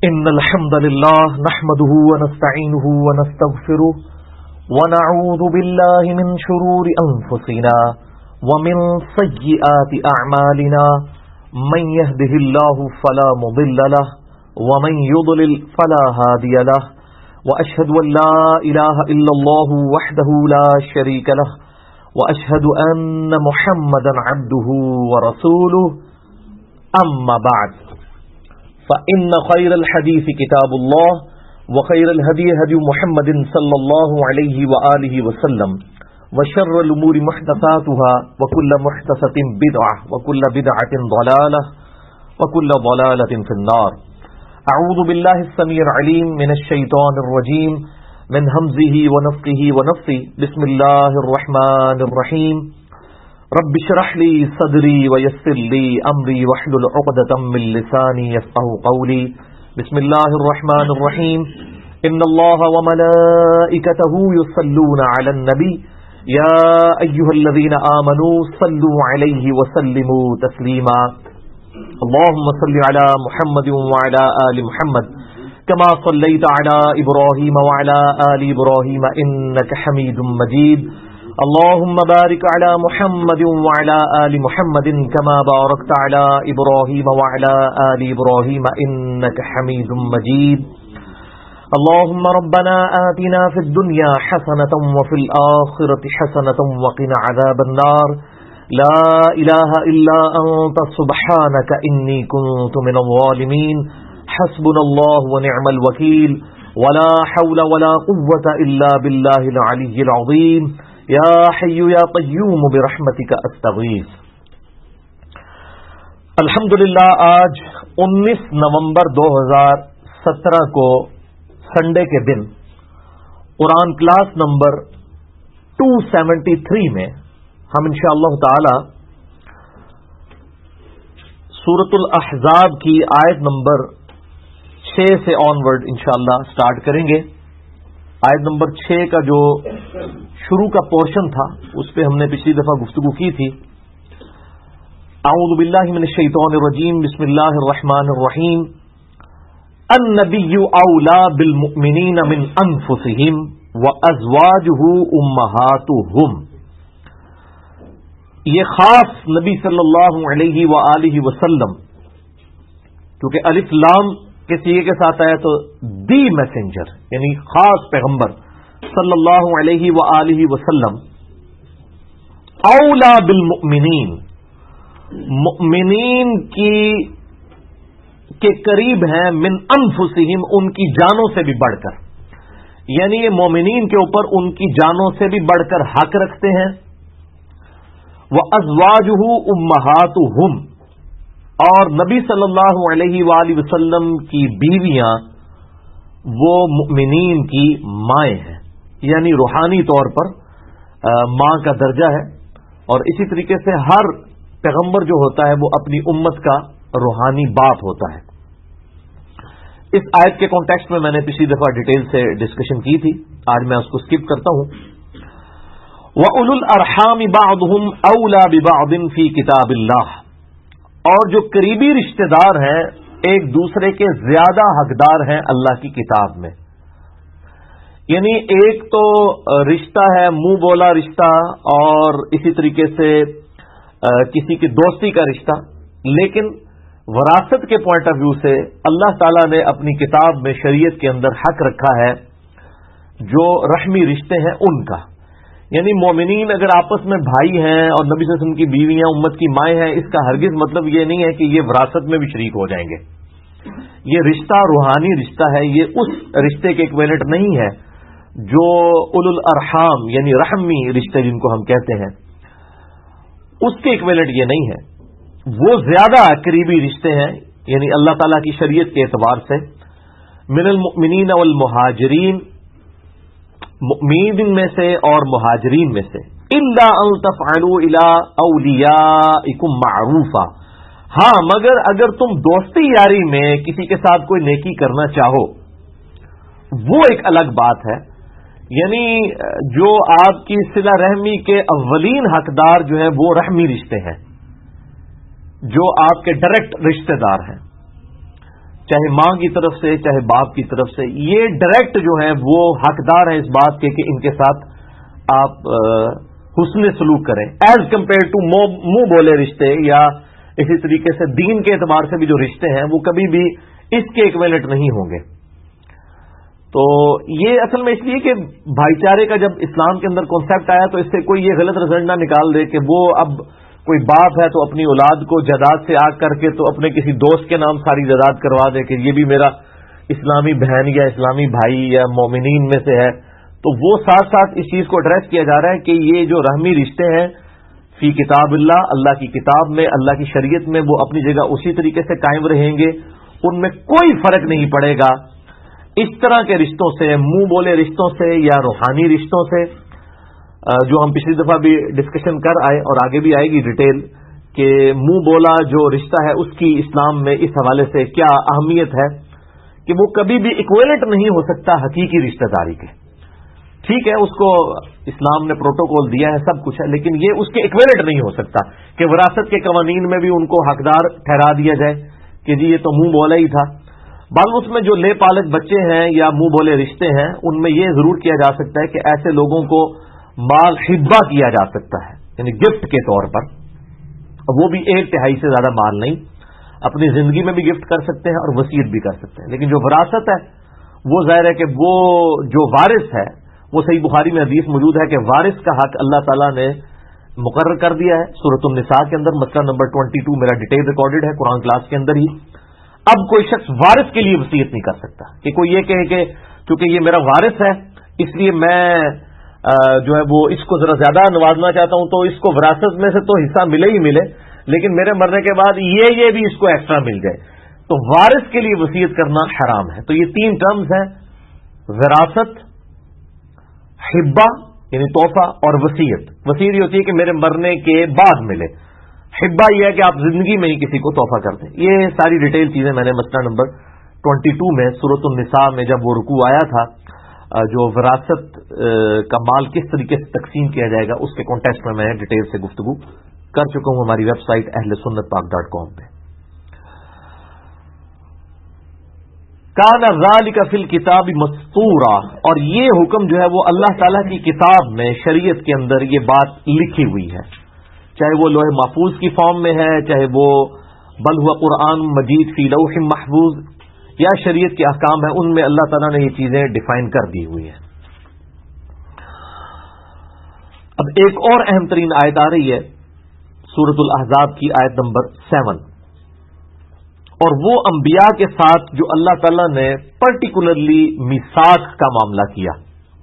إن الحمد لله نحمده ونستعينه ونستغفره ونعوذ بالله من شرور أنفسنا ومن سيئات أعمالنا من يهده الله فلا مضل له ومن يضلل فلا هادي له وأشهد أن لا إله إلا الله وحده لا شريك له وأشهد أن محمدا عبده ورسوله أما بعد فإن خير الحديث كتاب الله وخير الهدي هدي محمد صلى الله عليه وآله وسلم وشر الأمور محدثاتها وكل محدثة بدعة وكل بدعة ضلالة وكل ضلالة في النار. أعوذ بالله السميع العليم من الشيطان الرجيم من همزه ونفخه ونفثه. بسم الله الرحمن الرحيم. رب اشرح لي صدري ويسر لي امري واحلل عقدة من لساني يفقهوا قولي. بسم الله الرحمن الرحيم. ان الله وملائكته يصلون على النبي يا ايها الذين آمنوا صلوا عليه وسلموا تسليما. اللهم صل على محمد وعلى آل محمد كما صليت على إبراهيم وعلى آل إبراهيم إنك حميد مجيد. اللهم بارك على محمد وعلى آل محمد كما باركت على إبراهيم وعلى آل إبراهيم إنك حميد مجيد. اللهم ربنا آتنا في الدنيا حسنة وفي الآخرة حسنة وقنا عذاب النار. لا إله إلا أنت سبحانك إني كنت من الظالمين. حسبنا الله ونعم الوكيل ولا حول ولا قوة إلا بالله العلي العظيم. یا حی یا قیوم برحمتک استغیث. الحمدللہ آج 19 نومبر 2017 کو سنڈے کے دن قرآن کلاس نمبر 273 میں ہم انشاءاللہ تعالی سورۃ الاحزاب کی آیت نمبر 6 سے آنورڈ انشاءاللہ سٹارٹ کریں گے. آیت نمبر 6 کا جو شروع کا پورشن تھا اس پہ ہم نے پچھلی دفعہ گفتگو کی تھی. اعوذ باللہ من الشیطان الرجیم. بسم اللہ الرحمن الرحیم. النبی اولا بالمؤمنین من انفسہم وازواجہ امہاتہم. یہ خاص نبی صلی اللہ علیہ وآلہ وسلم، کیونکہ الف لام کے سیغے کے ساتھ آیا تو دی میسنجر یعنی خاص پیغمبر صلی اللہ علیہ وآلہ وسلم اولا بالمؤمنین، مؤمنین کے قریب ہیں، من انفسہم ان کی جانوں سے بھی بڑھ کر، یعنی یہ مومنین کے اوپر ان کی جانوں سے بھی بڑھ کر حق رکھتے ہیں. وازواجہ امہاتہم، اور نبی صلی اللہ علیہ وآلہ وسلم کی بیویاں وہ مؤمنین کی مائیں ہیں، یعنی روحانی طور پر ماں کا درجہ ہے. اور اسی طریقے سے ہر پیغمبر جو ہوتا ہے وہ اپنی امت کا روحانی باپ ہوتا ہے. اس آیت کے کانٹیکسٹ میں نے پچھلی دفعہ ڈیٹیل سے ڈسکشن کی تھی، آج میں اس کو اسکپ کرتا ہوں. وَأُولُو الْأَرْحَامِ بَعْضُهُمْ أَوْلَى بِبَعْضٍ فِي كِتَابِ اللَّهِ، اور جو قریبی رشتہ دار ہیں ایک دوسرے کے زیادہ حقدار ہیں اللہ کی کتاب میں. یعنی ایک تو رشتہ ہے منہ بولا رشتہ اور اسی طریقے سے کسی کی دوستی کا رشتہ، لیکن وراثت کے پوائنٹ آف ویو سے اللہ تعالیٰ نے اپنی کتاب میں شریعت کے اندر حق رکھا ہے جو رحمی رشتے ہیں ان کا. یعنی مومنین اگر آپس میں بھائی ہیں اور نبی صلی اللہ علیہ وسلم کی بیویاں امت کی مائیں ہیں، اس کا ہرگز مطلب یہ نہیں ہے کہ یہ وراثت میں بھی شریک ہو جائیں گے. یہ رشتہ روحانی رشتہ ہے، یہ اس رشتے کے ایکویلنٹ نہیں ہے جو اولو الارحام یعنی رحمی رشتے جن کو ہم کہتے ہیں اس کے ایکویلنٹ یہ نہیں ہے. وہ زیادہ قریبی رشتے ہیں یعنی اللہ تعالیٰ کی شریعت کے اعتبار سے. من المؤمنین والمہاجرین، مؤمنین میں سے اور مہاجرین میں سے. الا ان تفعلوا الى اولیاءکم معروفا، ہاں مگر اگر تم دوستی یاری میں کسی کے ساتھ کوئی نیکی کرنا چاہو وہ ایک الگ بات ہے. یعنی جو آپ کی صلہ رحمی کے اولین حقدار جو ہیں وہ رحمی رشتے ہیں، جو آپ کے ڈائریکٹ رشتہ دار ہیں. چاہے ماں کی طرف سے چاہے باپ کی طرف سے، یہ ڈائریکٹ جو ہیں وہ حقدار ہیں اس بات کے کہ ان کے ساتھ آپ حسن سلوک کریں، ایز کمپیئر ٹو منہ بولے رشتے، یا اسی طریقے سے دین کے اعتبار سے بھی جو رشتے ہیں وہ کبھی بھی اس کے ایکویلنٹ نہیں ہوں گے۔ تو یہ اصل میں اس لیے کہ بھائی چارے کا جب اسلام کے اندر کانسیپٹ آیا تو اس سے کوئی یہ غلط رزلٹ نہ نکال دے کہ وہ اب کوئی باپ ہے تو اپنی اولاد کو جائیداد سے آگ کر کے تو اپنے کسی دوست کے نام ساری جائیداد کروا دے کہ یہ بھی میرا اسلامی بہن یا اسلامی بھائی یا مومنین میں سے ہے۔ تو وہ ساتھ ساتھ اس چیز کو ایڈریس کیا جا رہا ہے کہ یہ جو رحمی رشتے ہیں فی کتاب اللہ، اللہ کی کتاب میں، اللہ کی شریعت میں، وہ اپنی جگہ اسی طریقے سے قائم رہیں گے، ان میں کوئی فرق نہیں پڑے گا اس طرح کے رشتوں سے، منہ بولے رشتوں سے یا روحانی رشتوں سے، جو ہم پچھلی دفعہ بھی ڈسکشن کر آئے اور آگے بھی آئے گی ڈیٹیل کہ منہ بولا جو رشتہ ہے اس کی اسلام میں اس حوالے سے کیا اہمیت ہے کہ وہ کبھی بھی ایکویلنٹ نہیں ہو سکتا حقیقی رشتہ داری کے۔ ٹھیک ہے، اس کو اسلام نے پروٹوکول دیا ہے، سب کچھ ہے، لیکن یہ اس کے ایکویلنٹ نہیں ہو سکتا کہ وراثت کے قوانین میں بھی ان کو حقدار ٹھہرا دیا جائے کہ جی یہ تو منہ بولا ہی تھا۔ بعض اس میں جو لے پالک بچے ہیں یا منہ بولے رشتے ہیں ان میں یہ ضرور کیا جا سکتا ہے کہ ایسے لوگوں کو مال ہبہ کیا جا سکتا ہے، یعنی گفٹ کے طور پر، وہ بھی 1/3 سے زیادہ مال نہیں، اپنی زندگی میں بھی گفٹ کر سکتے ہیں اور وصیت بھی کر سکتے ہیں۔ لیکن جو وراثت ہے وہ ظاہر ہے کہ وہ جو وارث ہے، وہ صحیح بخاری میں حدیث موجود ہے کہ وارث کا حق اللہ تعالیٰ نے مقرر کر دیا ہے سورۃ النساء کے اندر، مسئلہ نمبر 22 میرا ڈیٹیل ریکارڈڈ ہے قرآن کلاس کے اندر ہی۔ اب کوئی شخص وارث کے لیے وصیت نہیں کر سکتا کہ کوئی یہ کہے کہ چونکہ یہ میرا وارث ہے اس لیے میں جو ہے وہ اس کو ذرا زیادہ نوازنا چاہتا ہوں تو اس کو وراثت میں سے تو حصہ ملے ہی ملے، لیکن میرے مرنے کے بعد یہ بھی اس کو ایکسٹرا مل جائے، تو وارث کے لیے وصیت کرنا حرام ہے۔ تو یہ 3 ٹرمز ہیں، وراثت، ہبہ یعنی تحفہ، اور وصیت۔ وصیت یہ ہوتی ہے کہ میرے مرنے کے بعد ملے، ہبہ یہ ہے کہ آپ زندگی میں ہی کسی کو تحفہ کرتے ہیں۔ یہ ساری ڈیٹیل چیزیں میں نے مسئلہ نمبر 22 میں سورۃ النساء میں جب وہ رکوع آیا تھا، جو وراثت کا مال کس طریقے سے تقسیم کیا جائے گا اس کے کانٹیکسٹ میں ڈیٹیل سے گفتگو کر چکا ہوں ہماری ویب سائٹ ahlesunnatpak.com پہ۔ کان ذالک فی الکتاب مسطورا، اور یہ حکم جو ہے وہ اللہ تعالیٰ کی کتاب میں، شریعت کے اندر یہ بات لکھی ہوئی ہے، چاہے وہ لوح محفوظ کی فارم میں ہے، چاہے وہ بل ہوا قرآن مجید فی لوح محفوظ، یا شریعت کے احکام ہیں ان میں اللہ تعالیٰ نے یہ چیزیں ڈیفائن کر دی ہوئی ہیں۔ اب ایک اور اہم ترین آیت آ رہی ہے سورۃ الاحزاب کی آیت نمبر 7، اور وہ انبیاء کے ساتھ جو اللہ تعالیٰ نے پرٹیکولرلی میثاق کا معاملہ کیا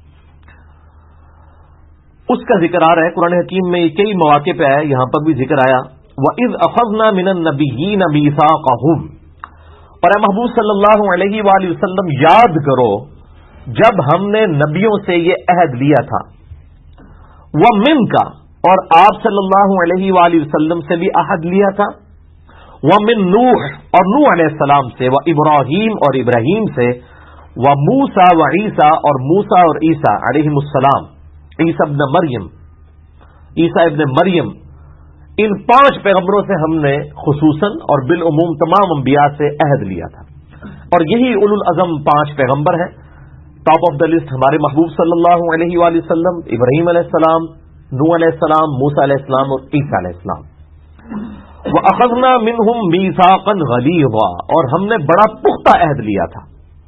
اس کا ذکر آ رہا ہے قرآن حکیم میں، کئی مواقع پہ آیا، یہاں پر بھی ذکر آیا، وَإِذْ أَخَذْنَا مِنَ النَّبِيِّينَ مِيثَاقَهُمْ، اور اے محبوب صلی اللہ علیہ وآلہ وسلم یاد کرو جب ہم نے نبیوں سے یہ عہد لیا تھا، وَمِنْكَ، اور آپ صلی اللہ علیہ وآلہ وسلم سے بھی عہد لیا تھا، وَمِن نوح، اور نوح علیہ السلام سے، وَإِبْرَاهِيم، اور ابراہیم سے، وَمُوسَى وَعِيسَى، اور موسیٰ اور عیسیٰ علیہم السلام، عیسیٰ ابن مریم، عیسیٰ ابن مریم، ان 5 پیغمبروں سے ہم نے خصوصاً اور بالعموم تمام انبیاء سے عہد لیا تھا، اور یہی اولو العزم 5 پیغمبر ہیں۔ ٹاپ آف دا لسٹ ہمارے محبوب صلی اللہ علیہ وآلہ وسلم، ابراہیم علیہ السلام، نوح علیہ السلام، موسیٰ علیہ السلام اور عیسیٰ علیہ السلام۔ وَأَخَذْنَا مِنْهُمْ مِيثَاقًا غَلِيظًا، اور ہم نے بڑا پختہ عہد لیا تھا،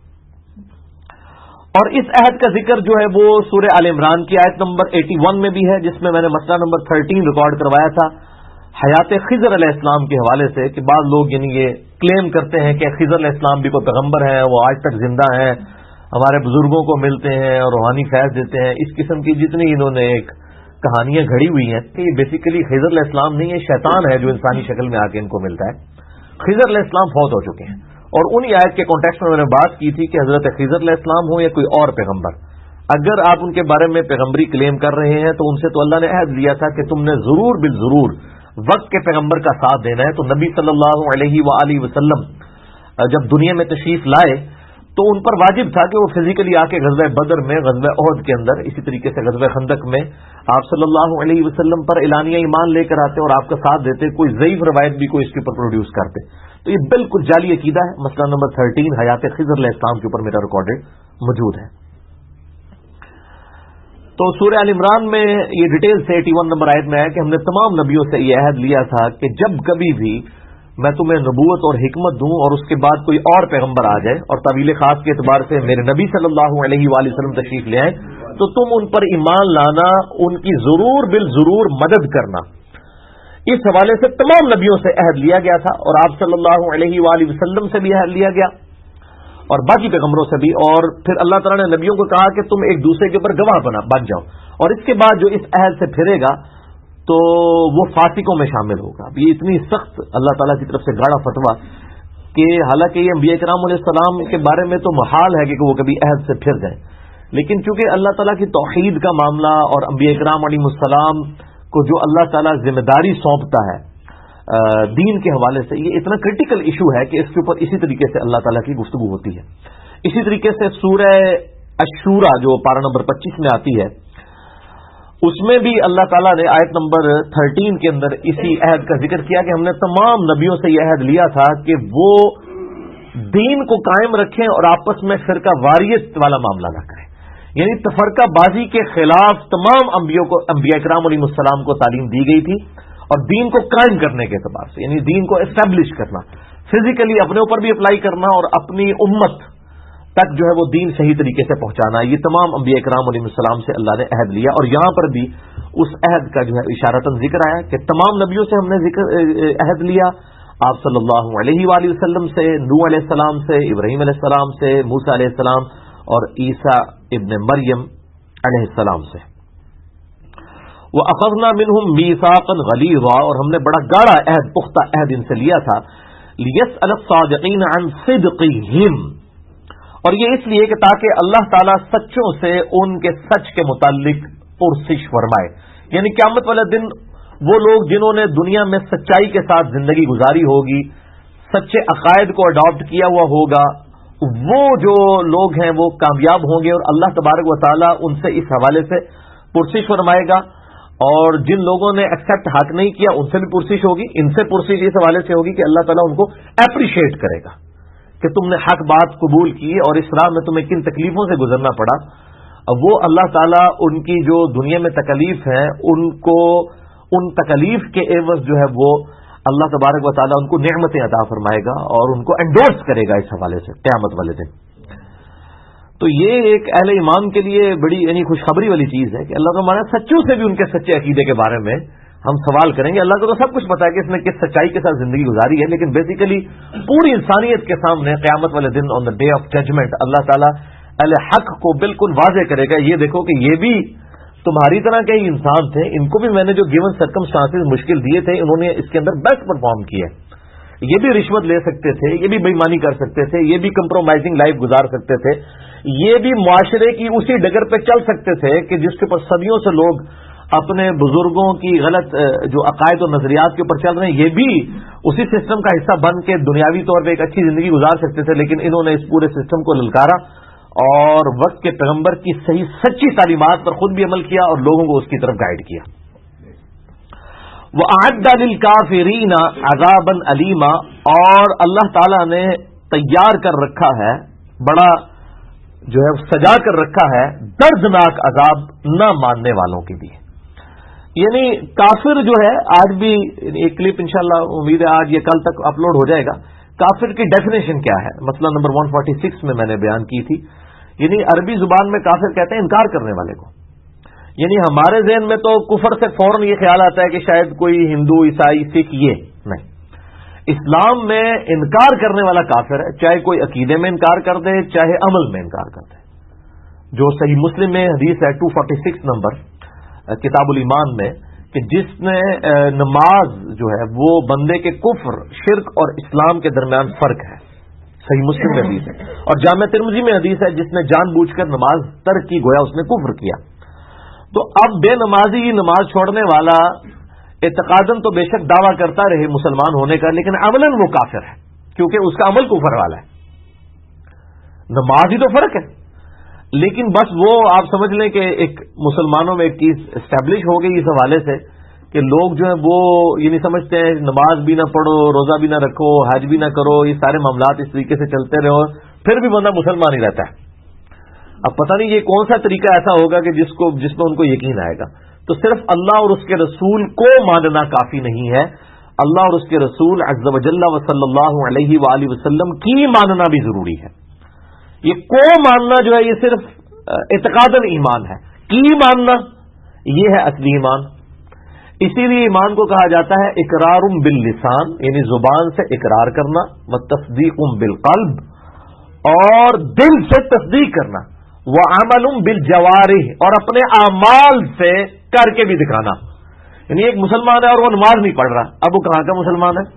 اور اس عہد کا ذکر جو ہے وہ سورہ آل عمران کی آیت نمبر 81 میں بھی ہے، جس میں میں نے مسئلہ نمبر 13 ریکارڈ کروایا تھا حیات خضر علیہ السلام کے حوالے سے، کہ بعض لوگ یعنی یہ کلیم کرتے ہیں کہ خضر علیہ السلام بھی کوئی پیغمبر ہیں، وہ آج تک زندہ ہیں، ہمارے بزرگوں کو ملتے ہیں اور روحانی فیض دیتے ہیں، اس قسم کی جتنی انہوں نے ایک کہانیاں گھڑی ہوئی ہیں کہ یہ بیسیکلی خضر علیہ السلام نہیں ہے، شیطان ہے جو انسانی شکل میں آ کے ان کو ملتا ہے۔ خضر علیہ السلام فوت ہو چکے ہیں، اور انہی آیت کے کانٹیکسٹ میں نے بات کی تھی کہ حضرت خضر علیہ السلام ہو یا کوئی اور پیغمبر، اگر آپ ان کے بارے میں پیغمبری کلیم کر رہے ہیں تو ان سے تو اللہ نے عہد لیا تھا کہ تم نے ضرور بالضرور وقت کے پیغمبر کا ساتھ دینا ہے۔ تو نبی صلی اللہ علیہ وآلہ وسلم جب دنیا میں تشریف لائے تو ان پر واجب تھا کہ وہ فزیکلی آ کے غزوہ بدر میں، غزوہ احد کے اندر، اسی طریقے سے غزوہ خندق میں آپ صلی اللہ علیہ وسلم پر اعلانیہ ایمان لے کر آتے اور آپ کا ساتھ دیتے، کوئی ضعیف روایت بھی کوئی اس کے اوپر پروڈیوس کرتے. تو یہ بالکل جعلی عقیدہ ہے. مسئلہ نمبر 13 حیات خضر علیہ السلام کے اوپر میرا ریکارڈڈ موجود ہے. تو سورہ آل عمران میں یہ ڈیٹیل سے 81 نمبر آیت میں ہے کہ ہم نے تمام نبیوں سے یہ عہد لیا تھا کہ جب کبھی بھی میں تمہیں نبوت اور حکمت دوں اور اس کے بعد کوئی اور پیغمبر آ جائے اور طویل خاص کے اعتبار سے میرے نبی صلی اللہ علیہ وآلہ وسلم تشریف لے آئیں تو تم ان پر ایمان لانا، ان کی ضرور بالضرور مدد کرنا. اس حوالے سے تمام نبیوں سے عہد لیا گیا تھا اور آپ صلی اللہ علیہ وآلہ وسلم سے بھی عہد لیا گیا اور باقی پیغمبروں سے بھی. اور پھر اللہ تعالیٰ نے نبیوں کو کہا کہ تم ایک دوسرے کے اوپر گواہ بن جاؤ، اور اس کے بعد جو اس عہد سے پھرے گا تو وہ فاسقوں میں شامل ہوگا. اب یہ اتنی سخت اللہ تعالیٰ کی طرف سے گاڑا فتویٰ کہ حالانکہ یہ انبیاء کرام علیہ السلام کے بارے میں تو محال ہے کہ وہ کبھی عہد سے پھر جائیں، لیکن چونکہ اللہ تعالیٰ کی توحید کا معاملہ اور انبیاء کرام علیہ السلام کو جو اللہ تعالیٰ ذمہ داری سونپتا ہے دین کے حوالے سے، یہ اتنا کرٹیکل ایشو ہے کہ اس کے اوپر اسی طریقے سے اللہ تعالیٰ کی گفتگو ہوتی ہے. اسی طریقے سے سورہ الشورى جو پارہ نمبر 25 میں آتی ہے، اس میں بھی اللہ تعالیٰ نے آیت نمبر 13 کے اندر اسی عہد کا ذکر کیا کہ ہم نے تمام نبیوں سے یہ عہد لیا تھا کہ وہ دین کو قائم رکھیں اور آپس میں فرقہ واریت والا معاملہ نہ کریں. یعنی تفرقہ بازی کے خلاف تمام انبیاء کرام علیہ السلام کو تعلیم دی گئی تھی، اور دین کو قائم کرنے کے اعتبار سے یعنی دین کو اسٹیبلش کرنا، فزیکلی اپنے اوپر بھی اپلائی کرنا اور اپنی امت تک جو ہے وہ دین صحیح طریقے سے پہنچانا. یہ تمام انبیاء کرام علیہ السلام سے اللہ نے عہد لیا، اور یہاں پر بھی اس عہد کا جو ہے اشارتاً ذکر آیا کہ تمام نبیوں سے ہم نے عہد لیا، آپ صلی اللہ علیہ وآلہ وسلم سے، نوح علیہ السلام سے، ابراہیم علیہ السلام سے، موسیٰ علیہ السلام اور عیسیٰ ابن مریم علیہ السلام سے. وَأَخَذْنَا مِنْهُمْ مِيثَاقًا غَلِيظًا، اور ہم نے بڑا گاڑا عہد، پختہ عہد ان سے لیا تھا. لِيَسْأَلَ الصَّادِقِينَ عَنْ صِدْقِهِمْ، اور یہ اس لیے کہ تاکہ اللہ تعالیٰ سچوں سے ان کے سچ کے متعلق پرسش فرمائے. یعنی قیامت والے دن وہ لوگ جنہوں نے دنیا میں سچائی کے ساتھ زندگی گزاری ہوگی، سچے عقائد کو اڈاپٹ کیا ہوا ہوگا، وہ جو لوگ ہیں وہ کامیاب ہوں گے اور اللہ تبارک و تعالیٰ ان سے اس حوالے سے پرسش فرمائے گا. اور جن لوگوں نے ایکسپٹ حق نہیں کیا ان سے بھی پرسش ہوگی. ان سے پرسش اس حوالے سے ہوگی کہ اللہ تعالیٰ ان کو اپریشیٹ کرے گا کہ تم نے حق بات قبول کی اور اس راہ میں تمہیں کن تکلیفوں سے گزرنا پڑا. اب وہ اللہ تعالیٰ ان کی جو دنیا میں تکلیف ہیں ان کو ان تکلیف کے عوض جو ہے وہ اللہ تبارک و تعالیٰ ان کو نعمتیں عطا فرمائے گا اور ان کو انڈورس کرے گا اس حوالے سے قیامت والے دن. تو یہ ایک اہل ایمان کے لیے بڑی یعنی خوشخبری والی چیز ہے کہ اللہ تعالیٰ سچوں سے بھی ان کے سچے عقیدے کے بارے میں ہم سوال کریں گے. اللہ کو تو سب کچھ پتا ہے کہ اس نے کس سچائی کے ساتھ زندگی گزاری ہے، لیکن بیسیکلی پوری انسانیت کے سامنے قیامت والے دن on the day of judgement اللہ تعالیٰ اہل حق کو بالکل واضح کرے گا. یہ دیکھو کہ یہ بھی تمہاری طرح کے ہی انسان تھے، ان کو بھی میں نے جو گیون سرکمسٹانسز مشکل دیے تھے انہوں نے اس کے اندر بیسٹ پرفارم کیا. یہ بھی رشوت لے سکتے تھے، یہ بھی بے ایمانی کر سکتے تھے، یہ بھی کمپرومائزنگ لائف گزار سکتے تھے، یہ بھی معاشرے کی اسی ڈگر پہ چل سکتے تھے کہ جس کے اوپر صدیوں سے لوگ اپنے بزرگوں کی غلط جو عقائد و نظریات کے اوپر چل رہے ہیں، یہ بھی اسی سسٹم کا حصہ بن کے دنیاوی طور پہ ایک اچھی زندگی گزار سکتے تھے. لیکن انہوں نے اس پورے سسٹم کو للکارا اور وقت کے پیغمبر کی صحیح سچی تعلیمات پر خود بھی عمل کیا اور لوگوں کو اس کی طرف گائیڈ کیا. وَأَعَدَّ لِلْكَافِرِينَ عَذَابًا أَلِيمًا، اور اللہ تعالیٰ نے تیار کر رکھا ہے، بڑا جو ہے سجا کر رکھا ہے دردناک عذاب نہ ماننے والوں کے لیے. یعنی کافر جو ہے، آج بھی ایک کلپ انشاءاللہ امید ہے آج یا کل تک اپلوڈ ہو جائے گا. کافر کی ڈیفینیشن کیا ہے مسئلہ نمبر 146 میں نے بیان کی تھی. یعنی عربی زبان میں کافر کہتے ہیں انکار کرنے والے کو. یعنی ہمارے ذہن میں تو کفر سے فوراً یہ خیال آتا ہے کہ شاید کوئی ہندو عیسائی سکھ، یہ نہیں. اسلام میں انکار کرنے والا کافر ہے، چاہے کوئی عقیدے میں انکار کر دے چاہے عمل میں انکار کر دے. جو صحیح مسلم میں حدیث ہے 246 نمبر کتاب الایمان میں کہ جس نے نماز جو ہے وہ بندے کے کفر، شرک اور اسلام کے درمیان فرق ہے، صحیح مسلم میں حدیث ہے. اور جامع ترمذی میں حدیث ہے جس نے جان بوجھ کر نماز ترک کی گویا اس نے کفر کیا. تو اب بے نمازی نماز چھوڑنے والا اعتقاداً تو بے شک دعویٰ کرتا رہے مسلمان ہونے کا، لیکن عملاً وہ کافر ہے کیونکہ اس کا عمل کفر والا ہے. نماز ہی تو فرق ہے. لیکن بس وہ آپ سمجھ لیں کہ ایک مسلمانوں میں ایک چیز اسٹیبلش ہو گئی اس حوالے سے کہ لوگ جو ہیں وہ یہ نہیں سمجھتے ہیں نماز بھی نہ پڑھو، روزہ بھی نہ رکھو، حج بھی نہ کرو، یہ سارے معاملات اس طریقے سے چلتے رہو پھر بھی بندہ مسلمان ہی رہتا ہے. اب پتہ نہیں یہ کون سا طریقہ ایسا ہوگا کہ جس میں ان کو یقین آئے گا. تو صرف اللہ اور اس کے رسول کو ماننا کافی نہیں ہے، اللہ اور اس کے رسول عز و جل و صلی اللہ علیہ وآلہ وسلم کی ماننا بھی ضروری ہے. یہ کو ماننا جو ہے یہ صرف اعتقاداً ایمان ہے، کی ماننا یہ ہے اصلی ایمان. اسی لیے ایمان کو کہا جاتا ہے اقرار باللسان، یعنی زبان سے اقرار کرنا، وتصدیق بالقلب اور دل سے تصدیق کرنا، وعمل بالجوارح اور اپنے اعمال سے کر کے بھی دکھانا. یعنی ایک مسلمان ہے اور وہ نماز نہیں پڑھ رہا، اب وہ کہاں کا مسلمان ہے؟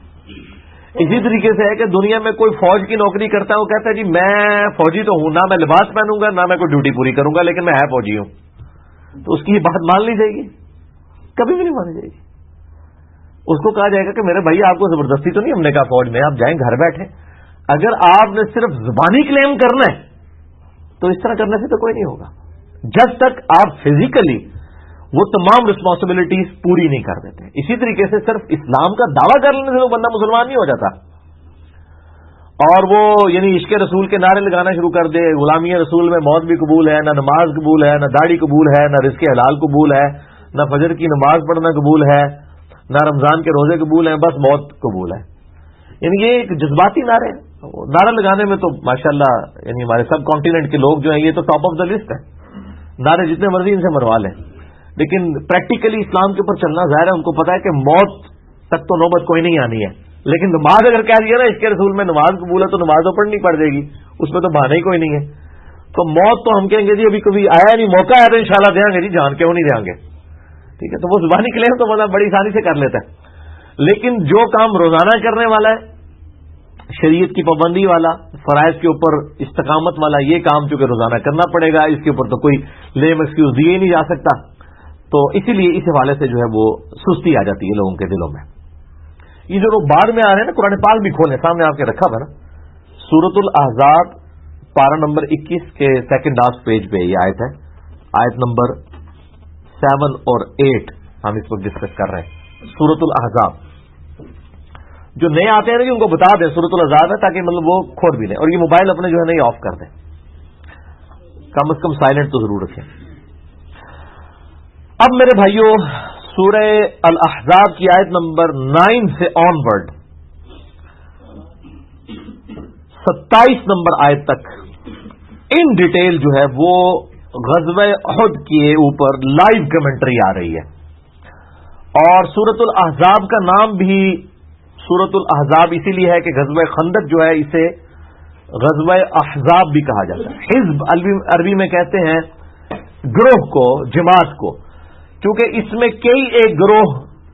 اسی طریقے سے ہے کہ دنیا میں کوئی فوج کی نوکری کرتا ہے، وہ کہتا ہے جی میں فوجی تو ہوں، نہ میں لباس پہنوں گا نہ میں کوئی ڈیوٹی پوری کروں گا، لیکن میں ہے فوجی ہوں. تو اس کی یہ بات مان لی جائے گی؟ کبھی بھی نہیں مانی جائے گی. اس کو کہا جائے گا کہ میرے بھائی آپ کو زبردستی تو نہیں ہم نے کہا فوج میں آپ جائیں گھر بیٹھے. اگر آپ نے صرف زبانی کلیم کرنا ہے تو اس طرح کرنے سے تو کوئی نہیں ہوگا جب تک آپ فزیکلی وہ تمام رسپانسبلٹیز پوری نہیں کر دیتے. اسی طریقے سے صرف اسلام کا دعویٰ کر لینے سے وہ بندہ مسلمان نہیں ہو جاتا اور وہ یعنی عشق رسول کے نعرے لگانا شروع کر دے، غلامی رسول میں موت بھی قبول ہے، نہ نماز قبول ہے، نہ داڑھی قبول ہے، نہ رزق حلال قبول ہے، نہ فجر کی نماز پڑھنا قبول ہے، نہ رمضان کے روزے قبول ہیں، بس موت قبول ہے. یعنی یہ ایک جذباتی نعرے نعرہ لگانے میں تو ماشاءاللہ یعنی ہمارے سب کانٹیننٹ کے لوگ جو ہیں یہ تو ٹاپ آف دا لسٹ ہے، نعرے جتنے مرضی ان سے مروا لیں. لیکن پریکٹیکلی اسلام کے اوپر چلنا ظاہر ہے ان کو پتا ہے کہ موت تک تو نوبت کوئی نہیں آنی ہے. لیکن نماز اگر کہہ دیا نا اس کے رسول میں نماز قبول ہے تو نماز تو پڑھنی پڑ جائے گی، اس میں تو بہانا ہی کوئی نہیں ہے. تو موت تو ہم کہیں گے جی ابھی کبھی آیا نہیں، موقع ہے تو انشاءاللہ دیں گے جی، جان کیوں نہیں دیں گے. ٹھیک ہے، تو وہ زبانی کلیم تو مطلب بڑی آسانی سے کر لیتا ہے. لیکن جو کام روزانہ کرنے والا ہے، شریعت کی پابندی والا، فرائض کے اوپر استقامت والا، یہ کام چونکہ روزانہ کرنا پڑے گا، اس کے اوپر تو کوئی لیم ایکسکیوز دیے ہی نہیں جا سکتا. تو اسی لیے اس حوالے سے جو ہے وہ سستی آ جاتی ہے لوگوں کے دلوں میں. یہ جو لوگ بعد میں آ رہے ہیں نا، قرآن پاک بھی کھولیں، سامنے آپ کے رکھا ہوا نا، سورۃ الاحزاب پارہ نمبر 21 کے سیکنڈ لاسٹ پیج پہ یہ آیت ہے، آیت نمبر 7 اور 8 ہم اس وقت ڈسکس کر رہے ہیں. سورۃ الاحزاب جو نئے آتے ہیں نا ان کو بتا دیں سورۃ الاحزاب ہے تاکہ مطلب وہ کھول بھی لیں، اور یہ موبائل اپنے جو ہے نا یہ آف کر دیں، کم از کم سائلنٹ تو ضرور رکھیں. اب میرے بھائیوں سورہ الاحزاب کی آیت نمبر 9 سے آن ورڈ 27 نمبر آیت تک ان ڈیٹیل جو ہے وہ غزوہ احد کے اوپر لائیو کمنٹری آ رہی ہے. اور سورۃ الاحزاب کا نام بھی سورۃ الاحزاب اسی لیے ہے کہ غزوہ خندق جو ہے اسے غزوہ احزاب بھی کہا جاتا ہے. حزب عربی میں کہتے ہیں گروہ کو، جماعت کو، کیونکہ اس میں کئی ایک گروہ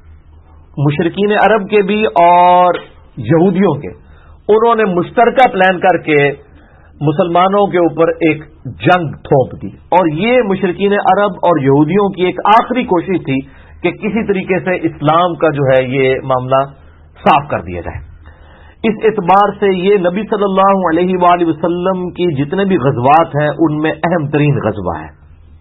مشرکین عرب کے بھی اور یہودیوں کے، انہوں نے مشترکہ پلان کر کے مسلمانوں کے اوپر ایک جنگ تھوپ دی. اور یہ مشرکین عرب اور یہودیوں کی ایک آخری کوشش تھی کہ کسی طریقے سے اسلام کا جو ہے یہ معاملہ صاف کر دیا جائے. اس اعتبار سے یہ نبی صلی اللہ علیہ وآلہ وسلم کی جتنے بھی غزوات ہیں ان میں اہم ترین غزوہ ہے.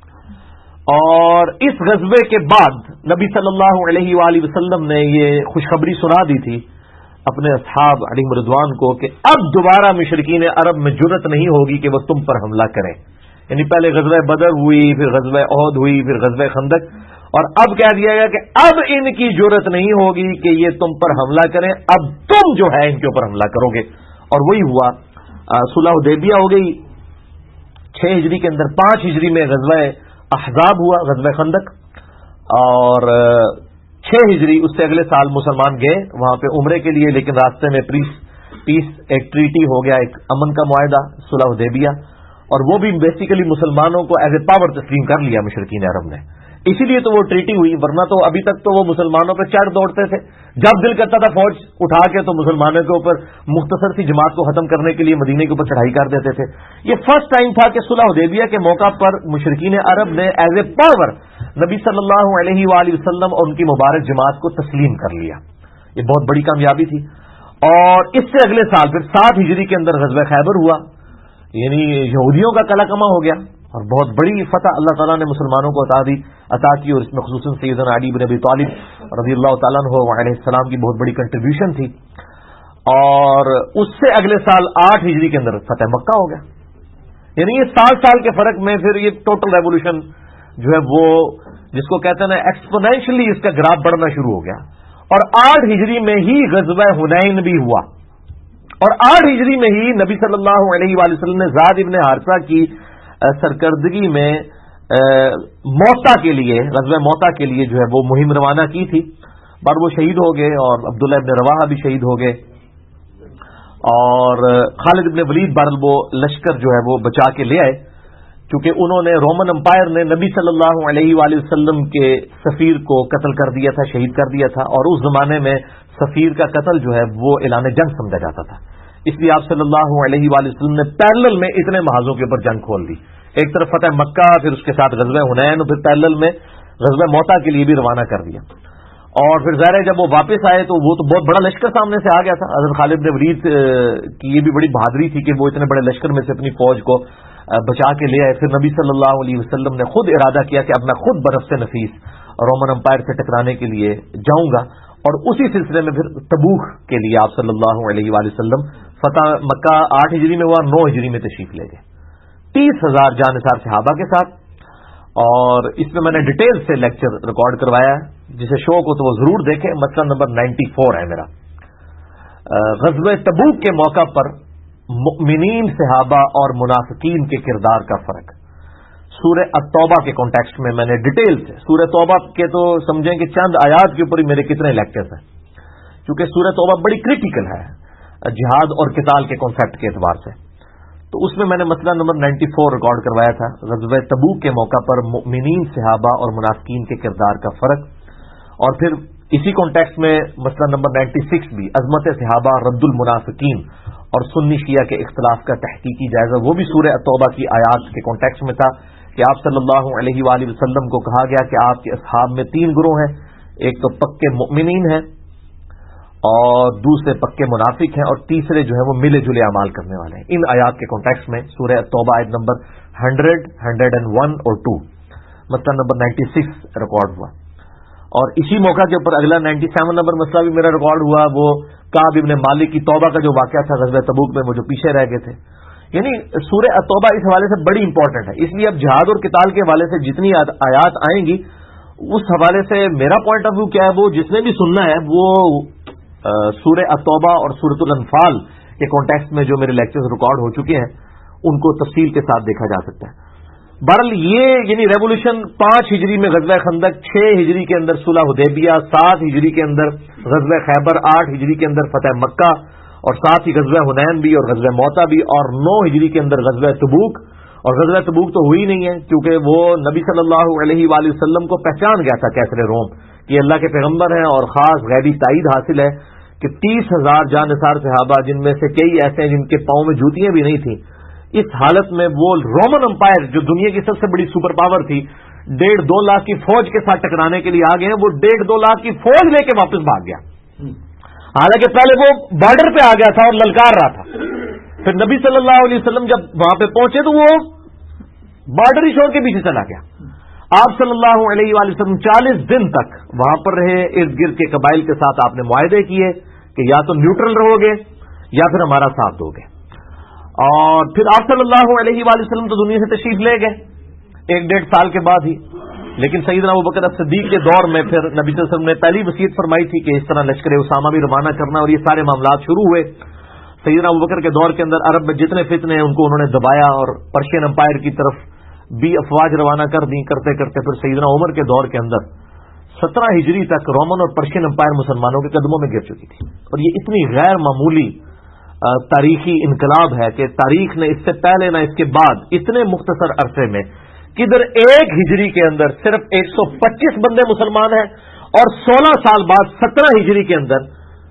اور اس غزوے کے بعد نبی صلی اللہ علیہ وآلہ وسلم نے یہ خوشخبری سنا دی تھی اپنے اصحاب علیہم رضوان کو کہ اب دوبارہ مشرکین عرب میں جرأت نہیں ہوگی کہ وہ تم پر حملہ کریں. یعنی پہلے غزوہ بدر ہوئی، پھر غزوہ احد ہوئی، پھر غزوہ خندق، اور اب کہہ دیا گیا کہ اب ان کی جرأت نہیں ہوگی کہ یہ تم پر حملہ کریں، اب تم جو ہے ان کے اوپر حملہ کرو گے. اور وہی ہوا، صلح حدیبیہ ہو گئی 6 ہجری کے اندر. 5 ہجری میں غزوہ احزاب ہوا، غزوہ خندق، اور 6 ہجری اس سے اگلے سال مسلمان گئے وہاں پہ عمرے کے لیے، لیکن راستے میں پیس ایک ٹریٹی ہو گیا، ایک امن کا معاہدہ صلح حدیبیہ، اور وہ بھی بیسیکلی مسلمانوں کو ایز اے پاور تسلیم کر لیا مشرکین عرب نے. اسی لیے تو وہ ٹریٹی ہوئی، ورنہ تو ابھی تک تو وہ مسلمانوں پہ چڑھ دوڑتے تھے. جب دل کرتا تھا فوج اٹھا کے تو مسلمانوں کے اوپر مختصر سی جماعت کو ختم کرنے کے لیے مدینے کے اوپر چڑھائی کر دیتے تھے. یہ فرسٹ ٹائم تھا کہ صلح حدیبیہ کے موقع پر مشرکین عرب نے ایز اے پاور نبی صلی اللہ علیہ وآلہ وسلم اور ان کی مبارک جماعت کو تسلیم کر لیا. یہ بہت بڑی کامیابی تھی. اور اس سے اگلے سال پھر 7 ہجری کے اندر غزوہ خیبر ہوا. یعنی یہودیوں کا کلا کما ہو گیا، اور بہت بڑی فتح اللہ تعالیٰ نے مسلمانوں کو عطا کی، اور اس میں خصوصاً سیدنا علی بن ابی طالب رضی اللہ تعالیٰ عنہ علیہ السلام کی بہت بڑی کنٹریبیوشن تھی. اور اس سے اگلے سال 8 ہجری کے اندر فتح مکہ ہو گیا. یعنی یہ سال کے فرق میں پھر یہ ٹوٹل ریولوشن جو ہے وہ جس کو کہتے ہیں نا ایکسپونینشلی اس کا گراف بڑھنا شروع ہو گیا. اور 8 ہجری میں ہی غزوہ حنین بھی ہوا، اور 8 ہجری میں ہی نبی صلی اللہ علیہ وآلہ وسلم نے زید ابن حارثہ کی سرکردگی میں موتا کے لیے، غزوہ موتا کے لیے جو ہے وہ مہم روانہ کی تھی. بعد وہ شہید ہو گئے، اور عبداللہ ابن رواحہ بھی شہید ہو گئے، اور خالد ابن ولید بہرحال وہ لشکر جو ہے وہ بچا کے لے آئے، کیونکہ انہوں نے رومن امپائر نے نبی صلی اللہ علیہ وآلہ وسلم کے سفیر کو قتل کر دیا تھا، شہید کر دیا تھا، اور اس زمانے میں سفیر کا قتل جو ہے وہ اعلان جنگ سمجھا جاتا تھا. اس لیے آپ صلی اللہ علیہ وآلہ وسلم نے پیرلل میں اتنے محاذوں کے اوپر جنگ کھول دی. ایک طرف فتح مکہ، پھر اس کے ساتھ غزوہ حنین، اور پھر پیرلل میں غزوہ موتا کے لیے بھی روانہ کر دیا. اور پھر ظاہر ہے جب وہ واپس آئے تو وہ تو بہت بڑا لشکر سامنے سے آ گیا تھا. حضرت خالد بن ولید کی یہ بھی بڑی بہادری تھی کہ وہ اتنے بڑے لشکر میں سے اپنی فوج کو بچا کے لے آئے. پھر نبی صلی اللہ علیہ وسلم نے خود ارادہ کیا کہ اب میں خود برف سے نفیس رومن امپائر سے ٹکرانے کے لیے جاؤں گا، اور اسی سلسلے میں پھر تبوک کے لیے آپ صلی اللہ علیہ وآلہ وسلم فتح مکہ 8 ہجری میں ہوا، 9 ہجری میں تشریف لے گئے 30,000 جانثار صحابہ کے ساتھ. اور اس میں میں نے ڈیٹیل سے لیکچر ریکارڈ کروایا ہے، جسے شوق ہو تو وہ ضرور دیکھیں. مسئلہ نمبر 94 ہے میرا. غزوہ تبوک کے موقع پر مؤمنین صحابہ اور منافقین کے کردار کا فرق. سورہ التوبہ کے کانٹیکسٹ میں نے ڈیٹیل سے سورہ توبہ کے تو سمجھیں کہ چند آیات کے اوپر ہی میرے کتنے لیکچرز ہیں، کیونکہ سورہ توبہ بڑی کریٹیکل ہے جہاد اور قتال کے کانسیپٹ کے اعتبار سے. تو اس میں نے مسئلہ نمبر 94 ریکارڈ کروایا تھا، غزوہ تبوک کے موقع پر مؤمنین صحابہ اور منافقین کے کردار کا فرق. اور پھر اسی کانٹیکسٹ میں مسئلہ نمبر 96 بھی عظمت صحابہ، رد المنافقین اور سنی شیعہ کے اختلاف کا تحقیقی جائزہ، وہ بھی سورہ التوبہ کی آیات کے کانٹیکسٹ میں تھا کہ آپ صلی اللہ علیہ وآلہ وسلم کو کہا گیا کہ آپ کے اصحاب میں 3 گروہ ہیں، ایک تو پکے مؤمنین ہیں، اور دوسرے پکے منافق ہیں، اور تیسرے جو ہے وہ ملے جلے اعمال کرنے والے ہیں. ان آیات کے کانٹیکسٹ میں سورہ التوبہ آیت نمبر 100، 101 اور 2 مسئلہ نمبر 96 ریکارڈ ہوا. اور اسی موقع کے اوپر اگلا 97 نمبر مسئلہ بھی میرا ریکارڈ ہوا، وہ کعب ابن مالک کی توبہ کا جو واقعہ تھا غزوہ تبوک میں، وہ جو پیچھے رہ گئے تھے. یعنی سورہ التوبہ اس حوالے سے بڑی امپورٹنٹ ہے. اس لیے اب جہاد اور قتال کے حوالے سے جتنی آیات آئیں گی اس حوالے سے میرا پوائنٹ آف ویو کیا ہے، وہ جس نے بھی سننا ہے وہ سورہ التوبہ اور سورۃ الانفال کے کانٹیکسٹ میں جو میرے لیکچرز ریکارڈ ہو چکے ہیں ان کو تفصیل کے ساتھ دیکھا جا سکتا ہے. بہرحال یہ یعنی ریولوشن 5 ہجری میں غزوہ خندق، 6 ہجری کے اندر صلح حدیبیہ، 7 ہجری کے اندر غزوہ خیبر، 8 ہجری کے اندر فتح مکہ، اور ساتھ ہی غزوہ حنین بھی اور غزوہ موتا بھی، اور 9 ہجری کے اندر غزوہ تبوک. اور غزوہ تبوک تو ہوئی نہیں ہے کیونکہ وہ نبی صلی اللہ علیہ وآلہ وسلم کو پہچان گیا تھا کیسر روم کہ اللہ کے پیغمبر ہیں، اور خاص غیبی تائید حاصل ہے کہ 30,000 جانثار صحابہ، جن میں سے کئی ایسے ہیں جن کے پاؤں میں جوتیاں بھی نہیں تھیں، اس حالت میں وہ رومن امپائر جو دنیا کی سب سے بڑی سپر پاور تھی 1.5-2 لاکھ کی فوج کے ساتھ ٹکرانے کے لیے آ گئے ہیں. وہ 1.5-2 لاکھ کی فوج لے کے واپس بھاگ گیا، حالانکہ پہلے وہ بارڈر پہ آ گیا تھا اور للکار رہا تھا. پھر نبی صلی اللہ علیہ وسلم جب وہاں پہ پہنچے تو وہ بارڈر ہی چھوڑ کے پیچھے چلا گیا. آپ صلی اللہ علیہ وآلہ وسلم 40 دن تک وہاں پر رہے، ارد گرد کے قبائل کے ساتھ آپ نے معاہدے کیے کہ یا تو نیوٹرل رہو گے یا پھر ہمارا ساتھ دو گے. اور پھر آپ صلی اللہ علیہ وآلہ وسلم تو دنیا سے تشریف لے گئے 1-1.5 سال کے بعد ہی. لیکن سیدنا ابوبکر صدیق کے دور میں پھر نبی صلی اللہ علیہ وسلم نے پہلی وصیت فرمائی تھی کہ اس طرح لشکر اسامہ بھی روانہ کرنا، اور یہ سارے معاملات شروع ہوئے. سیدنا ابوبکر کے دور کے اندر عرب میں جتنے فتنے ہیں ان کو انہوں نے دبایا اور پرشین امپائر کی طرف بھی افواج روانہ کر دی. کرتے کرتے پھر سیدنا عمر کے دور کے اندر 17 ہجری تک رومن اور پرشین امپائر مسلمانوں کے قدموں میں گر چکی تھی. اور یہ اتنی غیر معمولی تاریخی انقلاب ہے کہ تاریخ نے اس سے پہلے نہ اس کے بعد اتنے مختصر عرصے میں کدھر 1 ہجری کے اندر صرف 125 بندے مسلمان ہیں، اور 16 سال بعد 17 ہجری کے اندر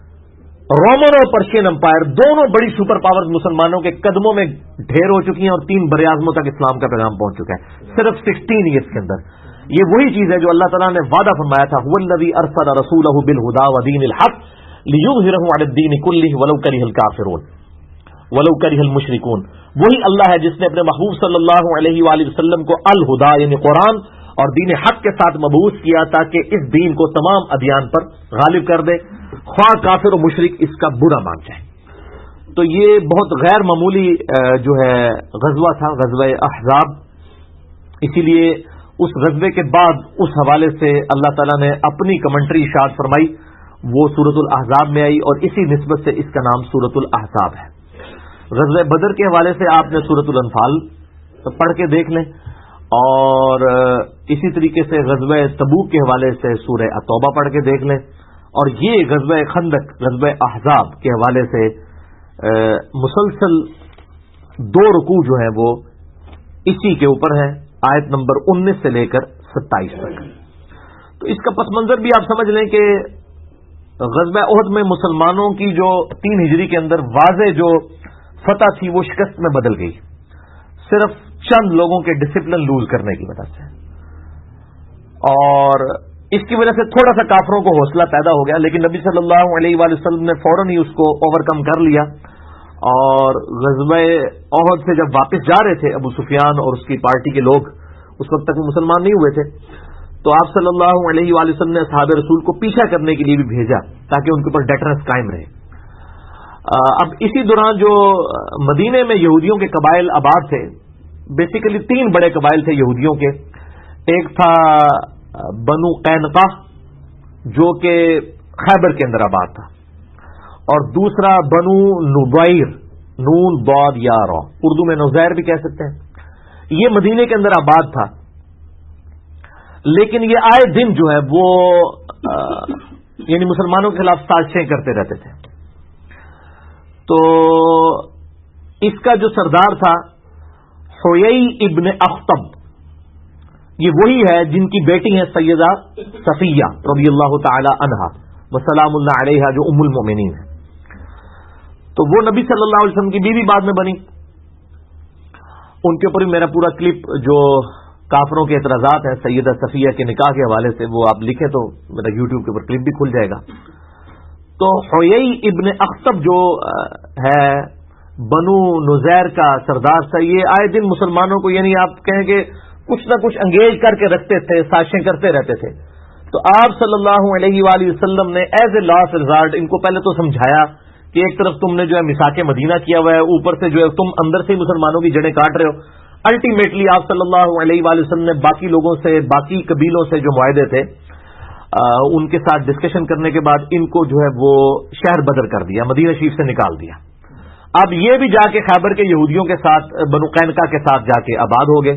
رومن اور پرشین امپائر دونوں بڑی سپر پاورز مسلمانوں کے قدموں میں ڈھیر ہو چکی ہیں، اور 3 براعظموں تک اسلام کا پیغام پہنچ چکا ہے صرف 16 ایئرس کے اندر. یہ وہی چیز ہے جو اللہ تعالیٰ نے وعدہ فرمایا تھا، هو الذی ارسل رسولہ بالہدی ودین الحق لیظہرہ علی الدین کلہ ولو کرہ الکافرون. ولو کرہ المشرکون. وہی اللہ ہے جس نے اپنے محبوب صلی اللہ علیہ وآلہ وسلم کو الہدا یعنی قرآن اور دین حق کے ساتھ مبعوث کیا تاکہ اس دین کو تمام ادیان پر غالب کر دے، خواہ کافر و مشرک اس کا برا مان جائے. تو یہ بہت غیر معمولی جو ہے غزوہ تھا، غزوہ احزاب. اسی لیے اس غزوے کے بعد اس حوالے سے اللہ تعالیٰ نے اپنی کمنٹری ارشاد فرمائی، وہ سورۃ الاحزاب میں آئی اور اسی نسبت سے اس کا نام سورۃ الاحزاب ہے. غزوہ بدر کے حوالے سے آپ نے سورۃ الانفال پڑھ کے دیکھ لیں، اور اسی طریقے سے غزوہ تبوک کے حوالے سے سورہ التوبہ پڑھ کے دیکھ لیں، اور یہ غزوہ خندق، غزوہ احزاب کے حوالے سے مسلسل 2 رکوع جو ہیں وہ اسی کے اوپر ہیں، آیت نمبر 19 سے لے کر 27 تک. تو اس کا پس منظر بھی آپ سمجھ لیں کہ غزوہ احد میں مسلمانوں کی جو 3 ہجری کے اندر واضح جو فتح تھی وہ شکست میں بدل گئی، صرف چند لوگوں کے ڈسپلن لوز کرنے کی وجہ سے. اور اس کی وجہ سے تھوڑا سا کافروں کو حوصلہ پیدا ہو گیا، لیکن نبی صلی اللہ علیہ وآلہ وسلم نے فوراً ہی اس کو اوور کم کر لیا. اور غزوہ احد سے جب واپس جا رہے تھے ابو سفیان اور اس کی پارٹی کے لوگ، اس وقت تک مسلمان نہیں ہوئے تھے، تو آپ صلی اللہ علیہ وآلہ وسلم نے اصحاب رسول کو پیچھا کرنے کے لیے بھی بھیجا تاکہ ان کے اوپر ڈیٹرنس قائم رہے. اب اسی دوران جو مدینے میں یہودیوں کے قبائل آباد تھے، بیسیکلی 3 بڑے قبائل تھے یہودیوں کے. ایک تھا بنو قینقاع جو کہ خیبر کے اندر آباد تھا، اور دوسرا بنو نضیر، نون ضاد یا را، اردو میں نزیر بھی کہہ سکتے ہیں. یہ مدینے کے اندر آباد تھا، لیکن یہ آئے دن جو ہے وہ یعنی مسلمانوں کے خلاف سازشیں کرتے رہتے تھے. تو اس کا جو سردار تھا حیی ابن اخطب، یہ وہی ہے جن کی بیٹی ہے سیدہ صفیہ رضی اللہ تعالی عنہا وسلام اللہ علیہا، جو ام المؤمنین ہے. تو وہ نبی صلی اللہ علیہ وسلم کی بیوی بعد میں بنی. ان کے اوپر بھی میرا پورا کلپ جو کافروں کے اعتراضات ہیں سیدہ صفیہ کے نکاح کے حوالے سے وہ آپ لکھیں تو میرا یوٹیوب کے اوپر کلپ بھی کھل جائے گا. تو حیی ابن اخطب جو ہے بنو نزیر کا سردار تھا، یہ آئے دن مسلمانوں کو یعنی آپ کہیں کہ کچھ نہ کچھ انگیج کر کے رکھتے تھے، سازشیں کرتے رہتے تھے. تو آپ صلی اللہ علیہ وآلہ وسلم نے ایز اے لاسٹ ریزارٹ ان کو پہلے تو سمجھایا کہ ایک طرف تم نے جو ہے میثاق مدینہ کیا ہوا ہے، اوپر سے جو ہے تم اندر سے ہی مسلمانوں کی جڑیں کاٹ رہے ہو. الٹیمیٹلی آپ صلی اللہ علیہ وآلہ وسلم نے باقی لوگوں سے، باقی قبیلوں سے جو معاہدے تھے ان کے ساتھ ڈسکشن کرنے کے بعد ان کو جو ہے وہ شہر بدر کر دیا، مدینہ شریف سے نکال دیا. اب یہ بھی جا کے خیبر کے یہودیوں کے ساتھ بنو قینقاع کے ساتھ جا کے آباد ہو گئے.